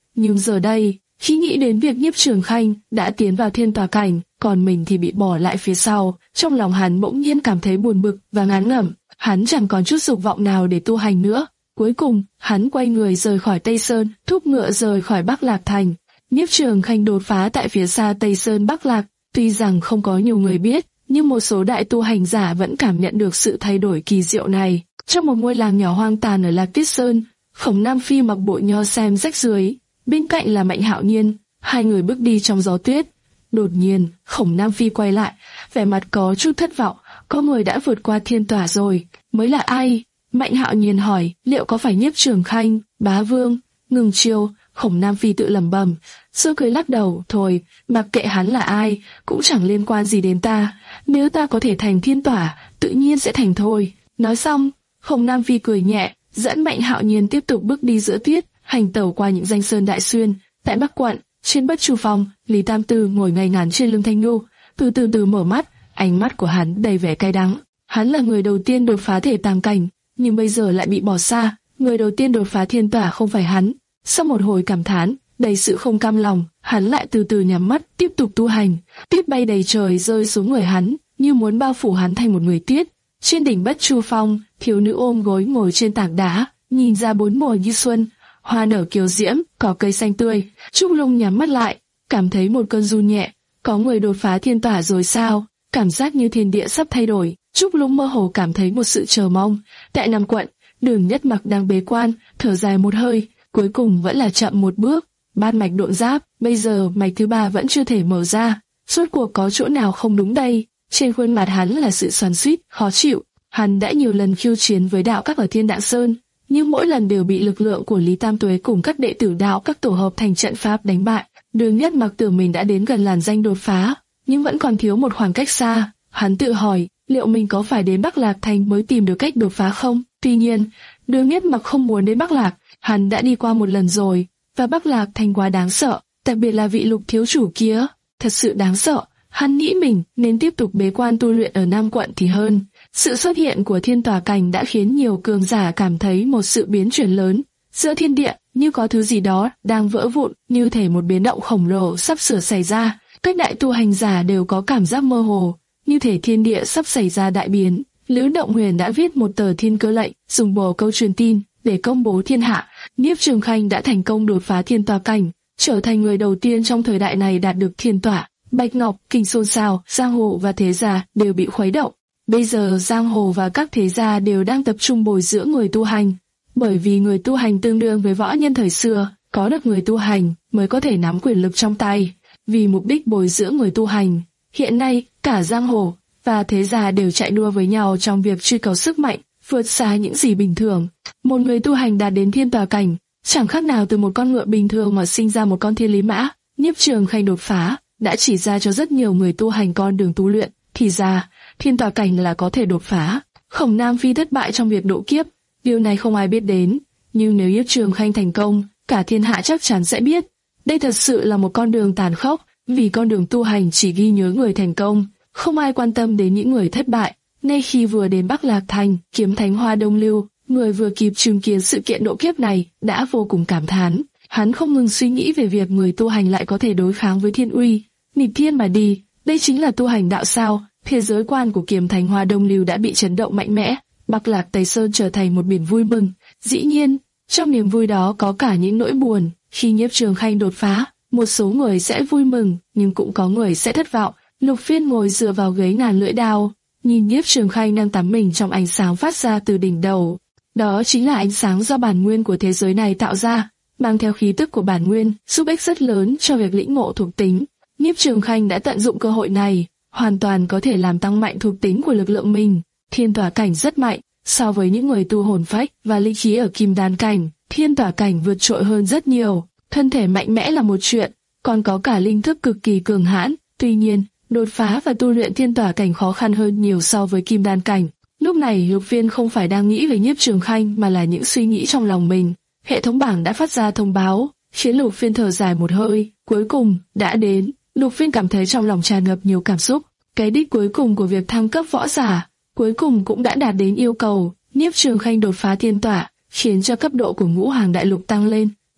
Nhưng giờ đây, khi nghĩ đến việc Nhiếp Trường Khanh đã tiến vào thiên tòa cảnh, còn mình thì bị bỏ lại phía sau, trong lòng hắn bỗng nhiên cảm thấy buồn bực và ngán ngẩm. Hắn chẳng còn chút dục vọng nào để tu hành nữa. Cuối cùng, hắn quay người rời khỏi Tây Sơn, thúc ngựa rời khỏi Bắc Lạc Thành. Nhiếp Trường Khanh đột phá tại phía xa Tây Sơn Bắc Lạc, tuy rằng không có nhiều người biết, nhưng một số đại tu hành giả vẫn cảm nhận được sự thay đổi kỳ diệu này. Trong một ngôi làng nhỏ hoang tàn ở Lạc Tuyết Sơn, Khổng Nam Phi mặc bộ nho xem rách rưới, bên cạnh là Mạnh Hạo Nhiên, hai người bước đi trong gió tuyết. Đột nhiên, Khổng Nam Phi quay lại, vẻ mặt có chút thất vọng, có người đã vượt qua thiên tỏa rồi, mới là ai? Mạnh Hạo Nhiên hỏi, liệu có phải Nhiếp Trường Khanh, Bá Vương? Ngừng chiêu, Khổng Nam Phi tự lẩm bẩm, rồi cười lắc đầu, thôi, mặc kệ hắn là ai, cũng chẳng liên quan gì đến ta, nếu ta có thể thành thiên tỏa, tự nhiên sẽ thành thôi. Nói xong, Khổng Nam Phi cười nhẹ, dẫn Mạnh Hạo Nhiên tiếp tục bước đi giữa tuyết, hành tẩu qua những danh sơn đại xuyên. Tại Bắc Quận, trên Bất Chu Phong, Lý Tam Tư ngồi ngay ngắn trên lưng Thanh Nhu, từ từ từ mở mắt, ánh mắt của hắn đầy vẻ cay đắng. Hắn là người đầu tiên đột phá thể tàng cảnh, nhưng bây giờ lại bị bỏ xa. Người đầu tiên đột phá thiên tỏa không phải hắn. Sau một hồi cảm thán, đầy sự không cam lòng, hắn lại từ từ nhắm mắt, tiếp tục tu hành. Tuyết bay đầy trời rơi xuống người hắn, như muốn bao phủ hắn thành một người tuyết. Trên đỉnh Bất Chu Phong, thiếu nữ ôm gối ngồi trên tảng đá, nhìn ra bốn mùa như xuân, hoa nở kiều diễm, cỏ cây xanh tươi. Trúc Lung nhắm mắt lại, cảm thấy một cơn run nhẹ. Có người đột phá thiên tỏa rồi sao? Cảm giác như thiên địa sắp thay đổi. Trúc Lung mơ hồ cảm thấy một sự chờ mong. Tại Nam Quận, Đường Nhất Mặc đang bế quan, thở dài một hơi, cuối cùng vẫn là chậm một bước. Bát mạch độn giáp, bây giờ mạch thứ ba vẫn chưa thể mở ra. Rốt cuộc có chỗ nào không đúng đây? Trên khuôn mặt hắn là sự xoắn xuýt, khó chịu. Hắn đã nhiều lần khiêu chiến với đạo các ở Thiên Đạng Sơn, nhưng mỗi lần đều bị lực lượng của Lý Tam Tuế cùng các đệ tử đạo các tổ hợp thành trận pháp đánh bại. Đường Nhất Mặc tưởng mình đã đến gần làn danh đột phá, nhưng vẫn còn thiếu một khoảng cách xa. Hắn tự hỏi, liệu mình có phải đến Bắc Lạc Thành mới tìm được cách đột phá không? Tuy nhiên, Đường Nhất Mặc không muốn đến Bắc Lạc, hắn đã đi qua một lần rồi, và Bắc Lạc Thành quá đáng sợ, đặc biệt là vị Lục thiếu chủ kia, thật sự đáng sợ. Hắn nghĩ mình nên tiếp tục bế quan tu luyện ở Nam Quận thì hơn. Sự xuất hiện của thiên tòa cảnh đã khiến nhiều cường giả cảm thấy một sự biến chuyển lớn. Giữa thiên địa, như có thứ gì đó đang vỡ vụn, như thể một biến động khổng lồ sắp sửa xảy ra. Các đại tu hành giả đều có cảm giác mơ hồ, như thể thiên địa sắp xảy ra đại biến. Lữ Động Huyền đã viết một tờ thiên cơ lệnh, dùng bồ câu truyền tin để công bố thiên hạ. Nhiếp Trường Khanh đã thành công đột phá thiên tòa cảnh, trở thành người đầu tiên trong thời đại này đạt được thiên tỏa. Bạch Ngọc, Kinh xôn xao, giang hồ và thế gia đều bị khuấy động. Bây giờ giang hồ và các thế gia đều đang tập trung bồi dưỡng người tu hành, bởi vì người tu hành tương đương với võ nhân thời xưa, có được người tu hành mới có thể nắm quyền lực trong tay. Vì mục đích bồi dưỡng người tu hành, hiện nay cả giang hồ và thế gia đều chạy đua với nhau trong việc truy cầu sức mạnh, vượt xa những gì bình thường. Một người tu hành đạt đến thiên tòa cảnh, chẳng khác nào từ một con ngựa bình thường mà sinh ra một con thiên lý mã. Nhiếp Trường Khanh đột phá đã chỉ ra cho rất nhiều người tu hành con đường tu luyện, thì ra thiên tòa cảnh là có thể đột phá. Khổng Nam Phi thất bại trong việc độ kiếp, điều này không ai biết đến, nhưng nếu Nhiếp Trường Khanh thành công, cả thiên hạ chắc chắn sẽ biết. Đây thật sự là một con đường tàn khốc, vì con đường tu hành chỉ ghi nhớ người thành công, không ai quan tâm đến những người thất bại. Ngay khi vừa đến Bắc Lạc Thành, Kiếm Thánh Hoa Đông Lưu, người vừa kịp chứng kiến sự kiện độ kiếp này, đã vô cùng cảm thán. Hắn không ngừng suy nghĩ về việc người tu hành lại có thể đối kháng với thiên uy, nghịch thiên mà đi. Đây chính là tu hành đạo sao? Thế giới quan của Kiếm Thánh Hoa Đông Lưu đã bị chấn động mạnh mẽ. Bắc Lạc Tây Sơn trở thành một biển vui mừng. Dĩ nhiên, trong niềm vui đó có cả những nỗi buồn. Khi Nhiếp Trường Khanh đột phá, một số người sẽ vui mừng, nhưng cũng có người sẽ thất vọng. Lục Phiên ngồi dựa vào ghế ngàn lưỡi đao, nhìn Nhiếp Trường Khanh đang tắm mình trong ánh sáng phát ra từ đỉnh đầu. Đó chính là ánh sáng do bản nguyên của thế giới này tạo ra, mang theo khí tức của bản nguyên, giúp ích rất lớn cho việc lĩnh ngộ thuộc tính. Nhiếp Trường Khanh đã tận dụng cơ hội này, hoàn toàn có thể làm tăng mạnh thuộc tính của lực lượng mình. Thiên tỏa cảnh rất mạnh, so với những người tu hồn phách và linh khí ở kim đan cảnh, thiên tỏa cảnh vượt trội hơn rất nhiều. Thân thể mạnh mẽ là một chuyện, còn có cả linh thức cực kỳ cường hãn. Tuy nhiên, đột phá và tu luyện thiên tỏa cảnh khó khăn hơn nhiều so với kim đan cảnh. Lúc này Lục Phiên không phải đang nghĩ về Nhiếp Trường Khanh mà là những suy nghĩ trong lòng mình. Hệ thống bảng đã phát ra thông báo, khiến Lục Phiên thở dài một hơi. Cuối cùng đã đến. Lục Phiên cảm thấy trong lòng tràn ngập nhiều cảm xúc. Cái đích cuối cùng của việc thăng cấp võ giả, cuối cùng cũng đã đạt đến yêu cầu. Nhiếp Trường Khanh đột phá thiên tỏa, khiến cho cấp độ của ngũ hàng đại lục tăng lên.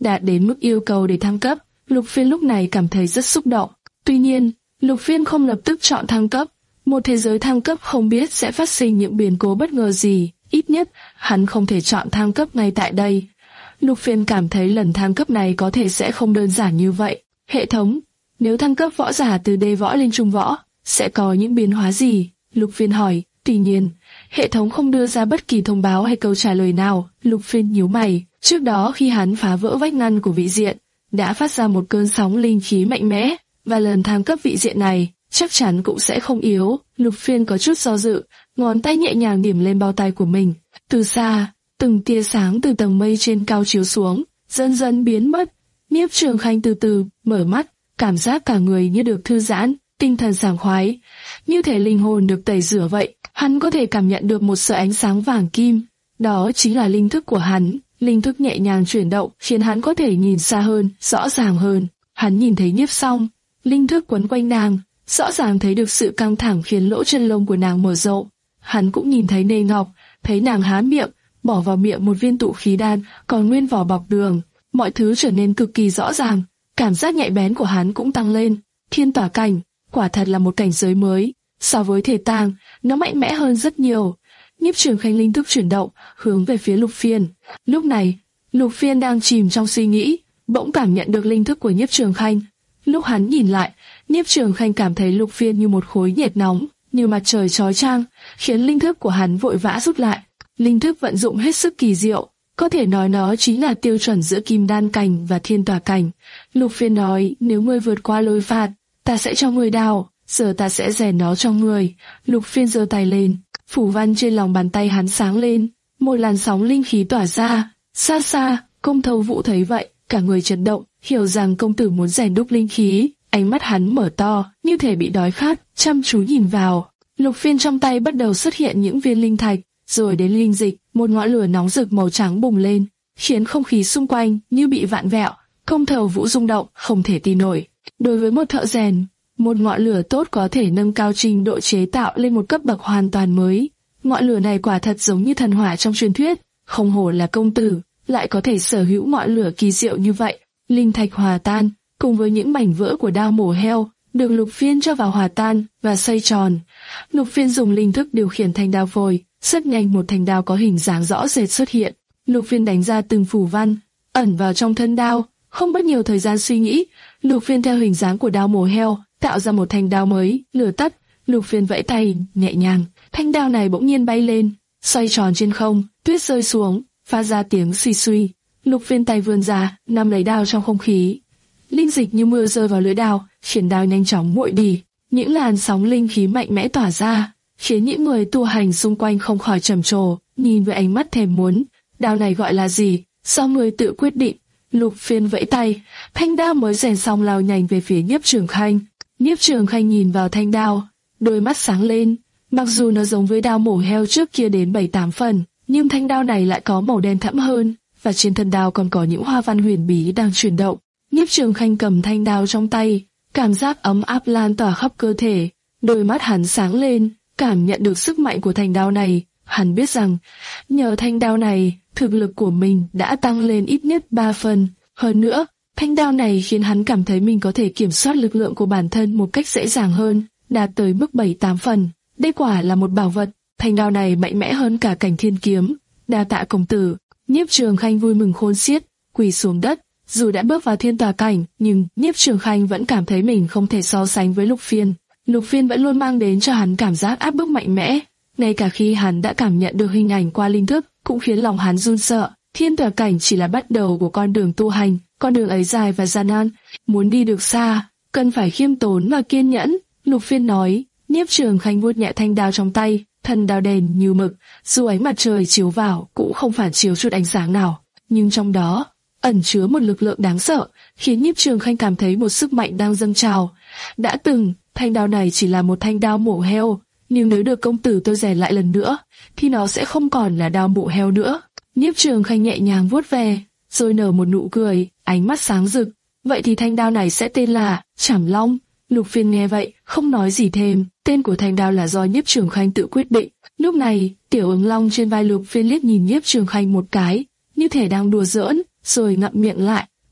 đạt đến mức yêu cầu để thăng cấp. Lục Phiên lúc này cảm thấy rất xúc động. Tuy nhiên, Lục Phiên không lập tức chọn thăng cấp. Một thế giới thăng cấp không biết sẽ phát sinh những biến cố bất ngờ gì, ít nhất hắn không thể chọn thăng cấp ngay tại đây. Lục Phiên cảm thấy lần thăng cấp này có thể sẽ không đơn giản như vậy. Hệ thống, nếu thăng cấp võ giả từ đê võ lên trung võ, sẽ có những biến hóa gì? Lục Phiên hỏi. Tuy nhiên, hệ thống không đưa ra bất kỳ thông báo hay câu trả lời nào. Lục Phiên nhíu mày. Trước đó khi hắn phá vỡ vách ngăn của vị diện, đã phát ra một cơn sóng linh khí mạnh mẽ, và lần thăng cấp vị diện này chắc chắn cũng sẽ không yếu. Lục Phiên có chút do dự, ngón tay nhẹ nhàng điểm lên bao tay của mình. Từ xa, từng tia sáng từ tầng mây trên cao chiếu xuống, dần dần biến mất. Nhiếp Trường Khanh từ từ mở mắt, cảm giác cả người như được thư giãn, tinh thần sảng khoái, như thể linh hồn được tẩy rửa vậy. Hắn có thể cảm nhận được một sợi ánh sáng vàng kim, đó chính là linh thức của hắn. Linh thức nhẹ nhàng chuyển động khiến hắn có thể nhìn xa hơn, rõ ràng hơn. Hắn nhìn thấy Nhiếp Song, linh thức quấn quanh nàng, rõ ràng thấy được sự căng thẳng khiến lỗ chân lông của nàng mở rộng. Hắn cũng nhìn thấy Nê Ngọc, thấy nàng há miệng, bỏ vào miệng một viên tụ khí đan, còn nguyên vỏ bọc đường. Mọi thứ trở nên cực kỳ rõ ràng, cảm giác nhạy bén của hắn cũng tăng lên. Thiên Tỏa Cảnh, quả thật là một cảnh giới mới, so với Thể Tàng, nó mạnh mẽ hơn rất nhiều. Nhiếp Trường Khanh linh thức chuyển động, hướng về phía Lục Phiên. Lúc này, Lục Phiên đang chìm trong suy nghĩ, bỗng cảm nhận được linh thức của Nhiếp Trường Khanh. Lúc hắn nhìn lại, Nhiếp Trường Khanh cảm thấy Lục Phiên như một khối nhiệt nóng, như mặt trời chói chang, khiến linh thức của hắn vội vã rút lại. Linh thức vận dụng hết sức kỳ diệu, có thể nói nó chính là tiêu chuẩn giữa Kim Đan Cảnh và Thiên Tỏa Cảnh. Lục Phiên nói, nếu ngươi vượt qua lôi phạt, ta sẽ cho ngươi đao, giờ ta sẽ rèn nó cho ngươi. Lục Phiên giơ tay lên, phủ văn trên lòng bàn tay hắn sáng lên, một làn sóng linh khí tỏa ra. Xa xa, Công Thâu Vũ thấy vậy, cả người chấn động, hiểu rằng công tử muốn rèn đúc linh khí. Ánh mắt hắn mở to, như thể bị đói khát, chăm chú nhìn vào. Lục Phiên trong tay bắt đầu xuất hiện những viên linh thạch, rồi đến linh dịch, một ngọn lửa nóng rực màu trắng bùng lên, khiến không khí xung quanh như bị vặn vẹo. Công Thâu Vũ rung động, không thể tin nổi. Đối với một thợ rèn, một ngọn lửa tốt có thể nâng cao trình độ chế tạo lên một cấp bậc hoàn toàn mới. Ngọn lửa này quả thật giống như thần hỏa trong truyền thuyết, không hổ là công tử, lại có thể sở hữu ngọn lửa kỳ diệu như vậy. Linh thạch hòa tan, cùng với những mảnh vỡ của đao mổ heo, được Lục Phiên cho vào hòa tan và xoay tròn. Lục Phiên dùng linh thức điều khiển thanh đao phồi, rất nhanh một thanh đao có hình dáng rõ rệt xuất hiện. Lục Phiên đánh ra từng phù văn, ẩn vào trong thân đao, không mất nhiều thời gian suy nghĩ. Lục Phiên theo hình dáng của đao mổ heo tạo ra một thanh đao mới. Lửa tắt, Lục Phiên vẫy tay nhẹ nhàng, thanh đao này bỗng nhiên bay lên, xoay tròn trên không, tuyết rơi xuống, phát ra tiếng suy suy. Lục Phiên tay vươn ra, nắm lấy đao trong không khí. Linh dịch như mưa rơi vào lưỡi đao, khiến đao nhanh chóng nguội đi. Những làn sóng linh khí mạnh mẽ tỏa ra, khiến những người tu hành xung quanh không khỏi trầm trồ, nhìn với ánh mắt thèm muốn. Đao này gọi là gì? Sao người tự quyết định? Lục Phiên vẫy tay, thanh đao mới rèn xong lao nhanh về phía Nhiếp Trường Khanh. Nhiếp Trường Khanh nhìn vào thanh đao, đôi mắt sáng lên. Mặc dù nó giống với đao mổ heo trước kia đến bảy tám phần, nhưng thanh đao này lại có màu đen thẫm hơn, và trên thân đao còn có những hoa văn huyền bí đang chuyển động. Nhiếp Trường Khanh cầm thanh đao trong tay, cảm giác ấm áp lan tỏa khắp cơ thể. Đôi mắt hắn sáng lên, cảm nhận được sức mạnh của thanh đao này. Hắn biết rằng, nhờ thanh đao này, thực lực của mình đã tăng lên ít nhất ba phần. Hơn nữa, thanh đao này khiến hắn cảm thấy mình có thể kiểm soát lực lượng của bản thân một cách dễ dàng hơn, đạt tới mức bảy tám phần. Đây quả là một bảo vật, thanh đao này mạnh mẽ hơn cả cảnh thiên kiếm. Đa tạ công tử. Nhiếp Trường Khanh vui mừng khôn xiết, quỳ xuống đất. Dù đã bước vào Thiên Tỏa Cảnh, nhưng Nhiếp Trường Khanh vẫn cảm thấy mình không thể so sánh với Lục Phiên. Lục Phiên vẫn luôn mang đến cho hắn cảm giác áp bức mạnh mẽ. Ngay cả khi hắn đã cảm nhận được hình ảnh qua linh thức, cũng khiến lòng hắn run sợ. Thiên Tỏa Cảnh chỉ là bắt đầu của con đường tu hành, con đường ấy dài và gian nan. Muốn đi được xa, cần phải khiêm tốn và kiên nhẫn. Lục Phiên nói. Nhiếp Trường Khanh vuốt nhẹ thanh đao trong tay, thân đao đèn như mực, dù ánh mặt trời chiếu vào cũng không phản chiếu chút ánh sáng nào, nhưng trong đó ẩn chứa một lực lượng đáng sợ, khiến Nhiếp Trường Khanh cảm thấy một sức mạnh đang dâng trào. Đã từng, thanh đao này chỉ là một thanh đao mổ heo, nhưng nếu được công tử tôi rèn lại lần nữa, thì nó sẽ không còn là đao mổ heo nữa. Nhiếp Trường Khanh nhẹ nhàng vuốt ve, rồi nở một nụ cười, ánh mắt sáng rực. Vậy thì thanh đao này sẽ tên là Trảm Long. Lục Phiên nghe vậy, không nói gì thêm. Tên của thanh đao là do Nhiếp Trường Khanh tự quyết định. Lúc này, Tiểu Ứng Long trên vai Lục Phiên liếc nhìn Nhiếp Trường Khanh một cái, như thể đang đùa giỡn, rồi ngậm miệng lại.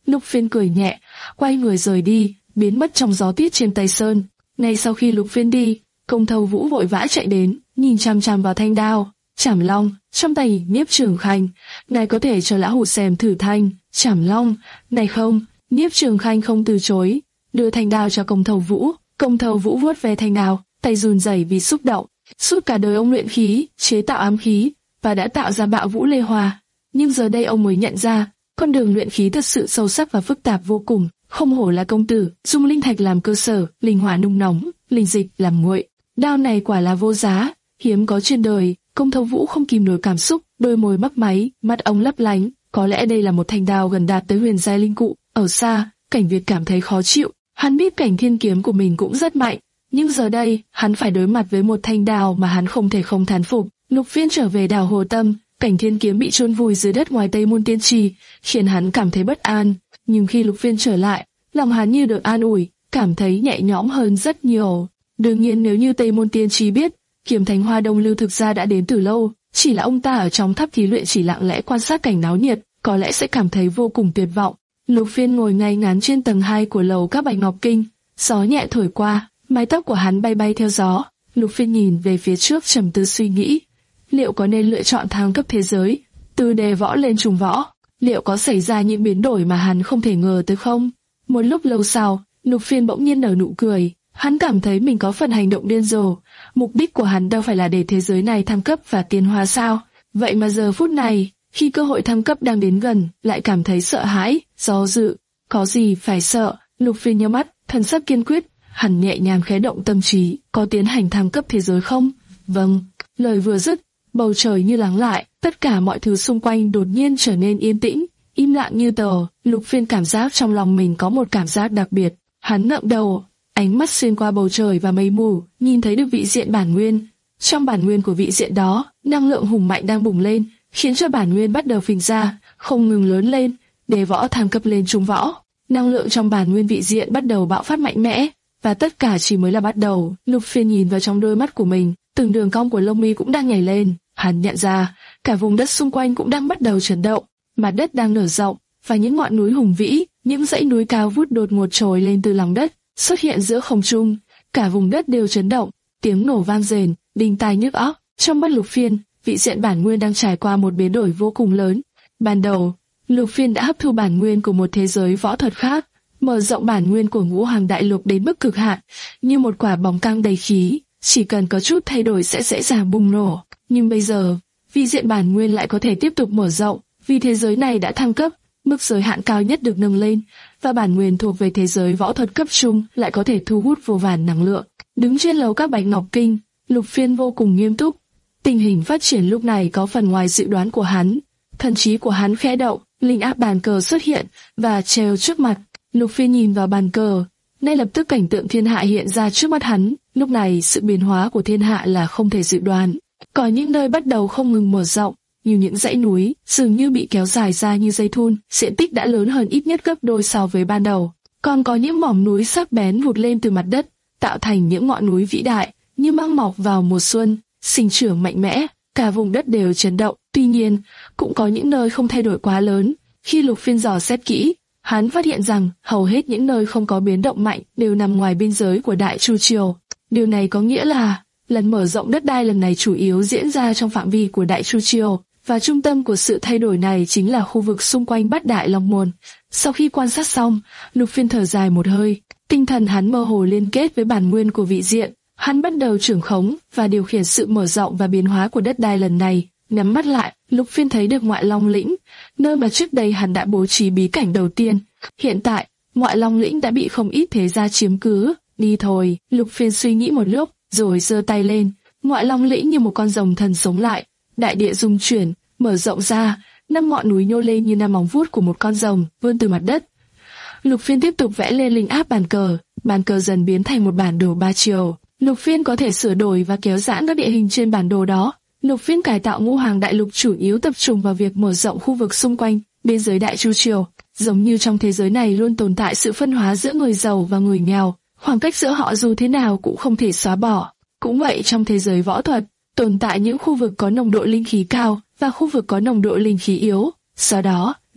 Lục Phiên cười nhẹ, quay người rời đi, biến mất trong gió tuyết trên Tây Sơn. Ngay sau khi Lục Phiên đi, Công Thâu Vũ vội vã chạy đến, nhìn chằm chằm vào thanh đao Trảm Long trong tay Niếp Trường Khanh. Ngài có thể cho lão hủ xem thử thanh Trảm Long này không? Niếp Trường Khanh không từ chối, đưa thanh đao cho Công Thâu Vũ. Công Thâu Vũ vuốt ve thanh đao, tay run rẩy vì xúc động. Suốt cả đời ông luyện khí, chế tạo ám khí và đã tạo ra Bạo Vũ Lê Hoa, nhưng giờ đây ông mới nhận ra con đường luyện khí thật sự sâu sắc và phức tạp vô cùng. Không hổ là công tử, dùng linh thạch làm cơ sở, linh hỏa nung nóng, linh dịch làm nguội. Đao này quả là vô giá, hiếm có trên đời. Công Thâu Vũ không kìm nổi cảm xúc, đôi môi mấp máy, mắt ông lấp lánh. Có lẽ đây là một thanh đao gần đạt tới huyền giai linh cụ. Ở xa, Cảnh Việt cảm thấy khó chịu. Hắn biết Cảnh Thiên Kiếm của mình cũng rất mạnh, nhưng giờ đây hắn phải đối mặt với một thanh đao mà hắn không thể không thán phục. Lục Phiên trở về đảo Hồ Tâm, Cảnh Thiên Kiếm bị chôn vùi dưới đất ngoài Tây Môn Tiên Trì, khiến hắn cảm thấy bất an. Nhưng khi Lục Phiên trở lại, lòng hắn như được an ủi, cảm thấy nhẹ nhõm hơn rất nhiều. Đương nhiên nếu như Tây Môn Tiên Trì biết Kiếm Thánh Hoa Đông Lưu thực ra đã đến từ lâu, chỉ là ông ta ở trong tháp thí luyện chỉ lặng lẽ quan sát cảnh náo nhiệt, có lẽ sẽ cảm thấy vô cùng tuyệt vọng. Lục Phiên ngồi ngay ngắn trên tầng hai của lầu các Bạch Ngọc Kinh, gió nhẹ thổi qua, mái tóc của hắn bay bay theo gió. Lục Phiên nhìn về phía trước trầm tư suy nghĩ, liệu có nên lựa chọn thăng cấp thế giới, từ đề võ lên trùng võ, liệu có xảy ra những biến đổi mà hắn không thể ngờ tới không? Một lúc lâu sau, Lục Phiên bỗng nhiên nở nụ cười, hắn cảm thấy mình có phần hành động điên rồ. Mục đích của hắn đâu phải là để thế giới này thăng cấp và tiến hóa sao? Vậy mà giờ phút này, khi cơ hội thăng cấp đang đến gần, lại cảm thấy sợ hãi, do dự. Có gì phải sợ? Lục Phiên nhắm mắt, thần sắc kiên quyết. Hắn nhẹ nhàng khẽ động tâm trí, có tiến hành thăng cấp thế giới không? Vâng. Lời vừa dứt, bầu trời như lắng lại, tất cả mọi thứ xung quanh đột nhiên trở nên yên tĩnh, im lặng như tờ. Lục Phiên cảm giác trong lòng mình có một cảm giác đặc biệt. Hắn ngậm đầu, ánh mắt xuyên qua bầu trời và mây mù, nhìn thấy được vị diện bản nguyên. Trong bản nguyên của vị diện đó, năng lượng hùng mạnh đang bùng lên, khiến cho bản nguyên bắt đầu phình ra, không ngừng lớn lên. Đề võ thăng cấp lên trung võ, năng lượng trong bản nguyên vị diện bắt đầu bạo phát mạnh mẽ, và tất cả chỉ mới là bắt đầu. Lục Phiên nhìn vào trong đôi mắt của mình, từng đường cong của lông mi cũng đang nhảy lên. Hắn nhận ra, cả vùng đất xung quanh cũng đang bắt đầu chấn động, mặt đất đang nở rộng, và những ngọn núi hùng vĩ, những dãy núi cao vút đột ngột trồi lên từ lòng đất, xuất hiện giữa không trung. Cả vùng đất đều chấn động, tiếng nổ vang rền, đinh tai nhức óc. Trong mắt Lục Phiên, vị diện bản nguyên đang trải qua một biến đổi vô cùng lớn. Ban đầu, Lục Phiên đã hấp thu bản nguyên của một thế giới võ thuật khác, mở rộng bản nguyên của Ngũ Hoàng Đại Lục đến mức cực hạn, như một quả bóng căng đầy khí, chỉ cần có chút thay đổi sẽ dễ dàng bùng nổ. Nhưng bây giờ, vị diện bản nguyên lại có thể tiếp tục mở rộng, vì thế giới này đã thăng cấp, mức giới hạn cao nhất được nâng lên, và bản nguyên thuộc về thế giới võ thuật cấp trung lại có thể thu hút vô vàn năng lượng. Đứng trên lầu các Bạch Ngọc Kinh, Lục Phiên vô cùng nghiêm túc. Tình hình phát triển lúc này có phần ngoài dự đoán của hắn. Thần trí của hắn khẽ động, linh áp bàn cờ xuất hiện và treo trước mặt. Lục Phiên nhìn vào bàn cờ, ngay lập tức cảnh tượng thiên hạ hiện ra trước mắt hắn. Lúc này sự biến hóa của thiên hạ là không thể dự đoán. Có những nơi bắt đầu không ngừng mở rộng, như những dãy núi dường như bị kéo dài ra như dây thun, diện tích đã lớn hơn ít nhất gấp đôi so với ban đầu. Còn có những mỏm núi sắc bén vụt lên từ mặt đất, tạo thành những ngọn núi vĩ đại như mang mọc vào mùa xuân, sinh trưởng mạnh mẽ. Cả vùng đất đều chấn động. Tuy nhiên, cũng có những nơi không thay đổi quá lớn. Khi Lục Phiên dò xét kỹ, hắn phát hiện rằng hầu hết những nơi không có biến động mạnh đều nằm ngoài biên giới của Đại Chu Triều. Điều này có nghĩa là lần mở rộng đất đai lần này chủ yếu diễn ra trong phạm vi của Đại Chu Triều, và trung tâm của sự thay đổi này chính là khu vực xung quanh Bát Đại Long Môn. Sau khi quan sát xong, Lục Phiên thở dài một hơi, tinh thần hắn mơ hồ liên kết với bản nguyên của vị diện. Hắn bắt đầu trưởng khống và điều khiển sự mở rộng và biến hóa của đất đai lần này. Nhắm mắt lại, Lục Phiên thấy được Ngoại Long Lĩnh, nơi mà trước đây hắn đã bố trí bí cảnh đầu tiên. Hiện tại, Ngoại Long Lĩnh đã bị không ít thế gia chiếm cứ. Đi thôi, Lục Phiên suy nghĩ một lúc, rồi giơ tay lên. Ngoại Long Lĩnh như một con rồng thần sống lại, đại địa rung chuyển, mở rộng ra, năm ngọn núi nhô lên như năm móng vuốt của một con rồng vươn từ mặt đất. Lục Phiên tiếp tục vẽ lên linh áp bàn cờ, bàn cờ dần biến thành một bản đồ ba chiều. Lục Phiên có thể sửa đổi và kéo giãn các địa hình trên bản đồ đó. Lục Phiên cải tạo Ngũ Hoàng Đại Lục chủ yếu tập trung vào việc mở rộng khu vực xung quanh biên giới Đại Chu Triều. Giống như trong thế giới này luôn tồn tại sự phân hóa giữa người giàu và người nghèo, khoảng cách giữa họ dù thế nào cũng không thể xóa bỏ. Cũng vậy, trong thế giới võ thuật, tồn tại những khu vực có nồng độ linh khí cao và khu vực có nồng độ linh khí yếu. Do đó,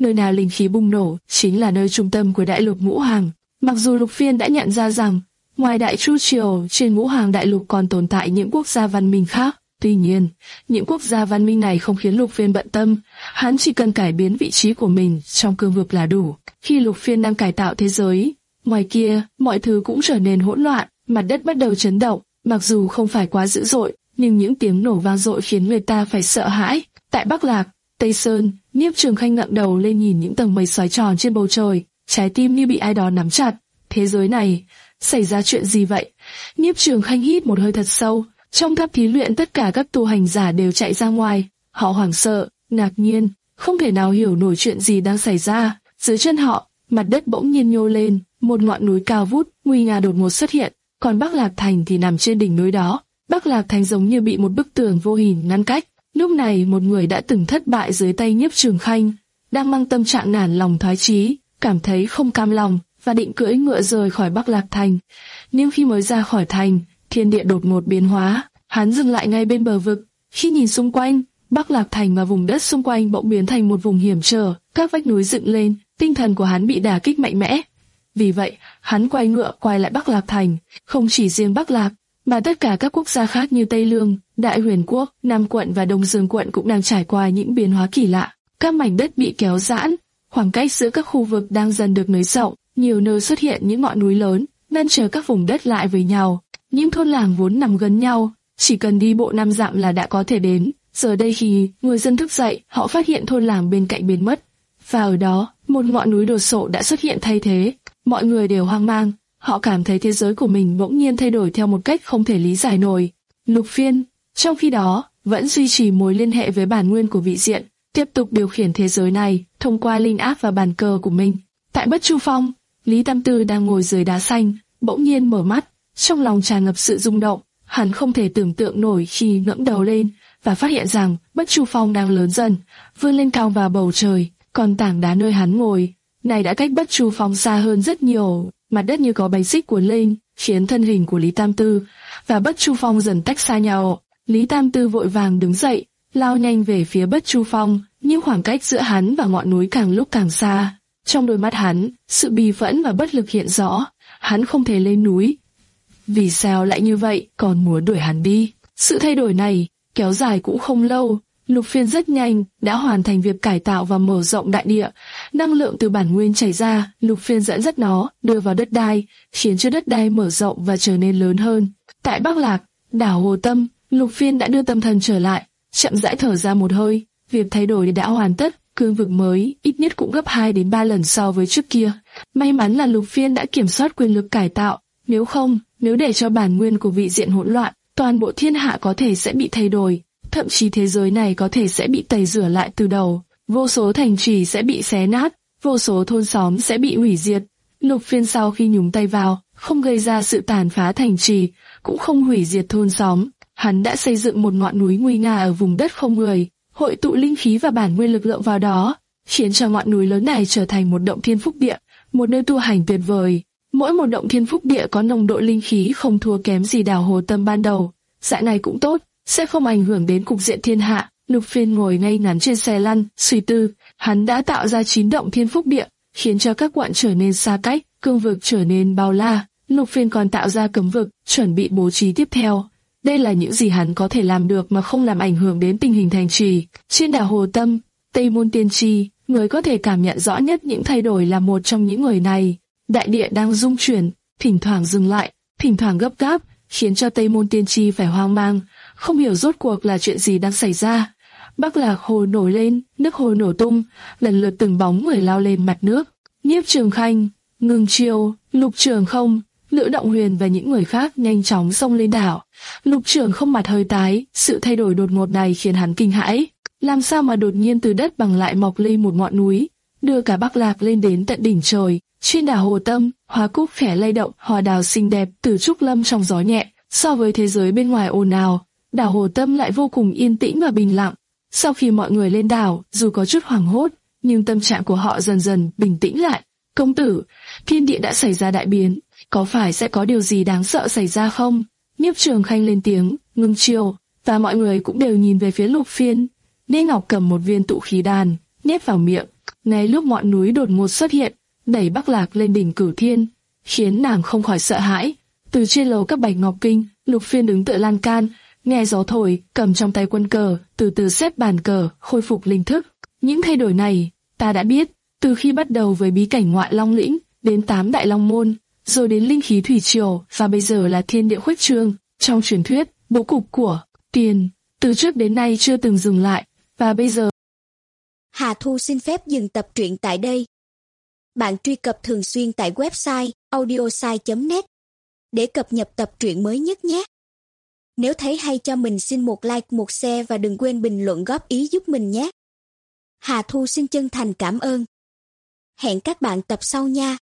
nơi nào linh khí bùng nổ chính là nơi trung tâm của đại lục ngũ hoàng. Mặc dù Lục Phiên đã nhận ra rằng ngoài Đại Chu Triều, trên ngũ hoàng đại lục còn tồn tại những quốc gia văn minh khác, tuy nhiên, những quốc gia văn minh này không khiến Lục Phiên bận tâm, hắn chỉ cần cải biến vị trí của mình trong cương vực là đủ. Khi Lục Phiên đang cải tạo thế giới, ngoài kia, mọi thứ cũng trở nên hỗn loạn, mặt đất bắt đầu chấn động, mặc dù không phải quá dữ dội, nhưng những tiếng nổ vang dội khiến người ta phải sợ hãi. Tại Bắc Lạc, Tây Sơn, Nhiếp Trường Khanh ngẩng đầu lên nhìn những tầng mây xoáy tròn trên bầu trời, trái tim như bị ai đó nắm chặt. Thế giới này, xảy ra chuyện gì vậy? Nhiếp Trường Khanh hít một hơi thật sâu. Trong tháp thí luyện tất cả các tu hành giả đều chạy ra ngoài, họ hoảng sợ, ngạc nhiên, không thể nào hiểu nổi chuyện gì đang xảy ra. Dưới chân họ, mặt đất bỗng nhiên nhô lên, một ngọn núi cao vút, nguy nga đột ngột xuất hiện, còn Bắc Lạc Thành thì nằm trên đỉnh núi đó. Bắc Lạc Thành giống như bị một bức tường vô hình ngăn cách. Lúc này một người đã từng thất bại dưới tay Nhiếp Trường Khanh, đang mang tâm trạng nản lòng thoái chí, cảm thấy không cam lòng và định cưỡi ngựa rời khỏi Bắc Lạc Thành. Nhưng khi mới ra khỏi thành, thiên địa đột ngột biến hóa, hắn dừng lại ngay bên bờ vực. Khi nhìn xung quanh, Bắc Lạc Thành và vùng đất xung quanh bỗng biến thành một vùng hiểm trở, các vách núi dựng lên, tinh thần của hắn bị đả kích mạnh mẽ. Vì vậy, hắn quay ngựa quay lại Bắc Lạc Thành, không chỉ riêng Bắc Lạc, mà tất cả các quốc gia khác như Tây Lương, Đại Huyền Quốc, Nam Quận và Đông Dương Quận cũng đang trải qua những biến hóa kỳ lạ. Các mảnh đất bị kéo giãn, khoảng cách giữa các khu vực đang dần được nới rộng, nhiều nơi xuất hiện những ngọn núi lớn, ngăn trở các vùng đất lại với nhau. Những thôn làng vốn nằm gần nhau, chỉ cần đi bộ năm dặm là đã có thể đến. Giờ đây khi người dân thức dậy, họ phát hiện thôn làng bên cạnh biến mất, và ở đó, một ngọn núi đồ sộ đã xuất hiện thay thế. Mọi người đều hoang mang, họ cảm thấy thế giới của mình bỗng nhiên thay đổi theo một cách không thể lý giải nổi. Lục Phiên, trong khi đó, vẫn duy trì mối liên hệ với bản nguyên của vị diện, tiếp tục điều khiển thế giới này thông qua linh áp và bàn cờ của mình. Tại Bất Chu Phong, Lý Tam Tư đang ngồi dưới đá xanh, bỗng nhiên mở mắt, trong lòng tràn ngập sự rung động. Hắn không thể tưởng tượng nổi khi ngẩng đầu lên và phát hiện rằng Bất Chu Phong đang lớn dần, vươn lên cao vào bầu trời, còn tảng đá nơi hắn ngồi này đã cách Bất Chu Phong xa hơn rất nhiều. Mặt đất như có bánh xích cuốn lên, khiến thân hình của Lý Tam Tư và Bất Chu Phong dần tách xa nhau. Lý Tam Tư vội vàng đứng dậy, lao nhanh về phía Bất Chu Phong, nhưng khoảng cách giữa hắn và ngọn núi càng lúc càng xa. Trong đôi mắt hắn, sự bì phẫn và bất lực hiện rõ. Hắn không thể lên núi. Vì sao lại như vậy, còn muốn đuổi hắn đi? Sự thay đổi này kéo dài cũng không lâu. Lục Phiên rất nhanh đã hoàn thành việc cải tạo và mở rộng đại địa. Năng lượng từ bản nguyên chảy ra, Lục Phiên dẫn dắt nó đưa vào đất đai, khiến cho đất đai mở rộng và trở nên lớn hơn. Tại Bắc Lạc, đảo Hồ Tâm, Lục Phiên đã đưa tâm thần trở lại, chậm rãi thở ra một hơi. Việc thay đổi đã hoàn tất, cương vực mới ít nhất cũng gấp hai đến ba lần so với trước kia. May mắn là Lục Phiên đã kiểm soát quyền lực cải tạo, nếu không, nếu để cho bản nguyên của vị diện hỗn loạn, toàn bộ thiên hạ có thể sẽ bị thay đổi. Thậm chí thế giới này có thể sẽ bị tẩy rửa lại từ đầu, vô số thành trì sẽ bị xé nát, vô số thôn xóm sẽ bị hủy diệt. Lục Phiên sau khi nhúng tay vào, không gây ra sự tàn phá thành trì, cũng không hủy diệt thôn xóm. Hắn đã xây dựng một ngọn núi nguy nga ở vùng đất không người, hội tụ linh khí và bản nguyên lực lượng vào đó, khiến cho ngọn núi lớn này trở thành một động thiên phúc địa, một nơi tu hành tuyệt vời. Mỗi một động thiên phúc địa có nồng độ linh khí không thua kém gì đảo Hồ Tâm ban đầu. Dạng này cũng tốt, sẽ không ảnh hưởng đến cục diện thiên hạ. Lục Phiên ngồi ngay ngắn trên xe lăn, suy tư. Hắn đã tạo ra chín động thiên phúc địa, khiến cho các quận trở nên xa cách, cương vực trở nên bao la. Lục Phiên còn tạo ra cấm vực, chuẩn bị bố trí tiếp theo. Đây là những gì hắn có thể làm được mà không làm ảnh hưởng đến tình hình thành trì. Trên đảo Hồ Tâm, Tây Môn Tiên Tri, người có thể cảm nhận rõ nhất những thay đổi là một trong những người này. Đại địa đang rung chuyển, thỉnh thoảng dừng lại, thỉnh thoảng gấp gáp, khiến cho Tây Môn Tiên Tri phải hoang mang, không hiểu rốt cuộc là chuyện gì đang xảy ra. Bắc Lạc hồ nổi lên, nước hồ nổ tung, lần lượt từng bóng người lao lên mặt nước. Nhiếp Trường Khanh, Ngưng Chiêu, Lục Trường Không, Lữ Động Huyền và những người khác nhanh chóng xông lên đảo. Lục Trường Không mặt hơi tái, sự thay đổi đột ngột này khiến hắn kinh hãi. Làm sao mà đột nhiên từ đất bằng lại mọc lên một ngọn núi, đưa cả Bắc Lạc lên đến tận đỉnh trời. Trên đảo Hồ Tâm, hoa cúc khẽ lay động, hoa đào xinh đẹp từ trúc lâm trong gió nhẹ. So với thế giới bên ngoài ồn ào, đảo Hồ Tâm lại vô cùng yên tĩnh và bình lặng. Sau khi mọi người lên đảo, dù có chút hoảng hốt, nhưng tâm trạng của họ dần dần bình tĩnh lại. Công tử, thiên địa đã xảy ra đại biến, có phải sẽ có điều gì đáng sợ xảy ra không? Nhiếp Trường Khanh lên tiếng. Ngưng Chiêu và mọi người cũng đều nhìn về phía Lục Phiên. Đế Ngọc cầm một viên tụ khí đan, nhét vào miệng, Ngay lúc ngọn núi đột ngột xuất hiện, đẩy Bắc Lạc lên đỉnh Cửu Thiên, khiến nàng không khỏi sợ hãi. Từ trên lầu các Bạch Ngọc Kinh, Lục Phiên đứng tựa lan can, nghe gió thổi, cầm trong tay quân cờ, từ từ xếp bàn cờ, khôi phục linh thức. Những thay đổi này, ta đã biết, từ khi bắt đầu với bí cảnh Ngoại Long Lĩnh, đến tám Đại Long Môn, rồi đến linh khí thủy triều, và bây giờ là thiên địa khuếch trương. Trong truyền thuyết, bố cục của tiền từ trước đến nay chưa từng dừng lại, và bây giờ. Hà Thu xin phép dừng tập truyện tại đây. Bạn truy cập thường xuyên tại website audiosai chấm net để cập nhật tập truyện mới nhất nhé. Nếu thấy hay cho mình xin một like, một share và đừng quên bình luận góp ý giúp mình nhé. Hà Thu xin chân thành cảm ơn. Hẹn các bạn tập sau nha.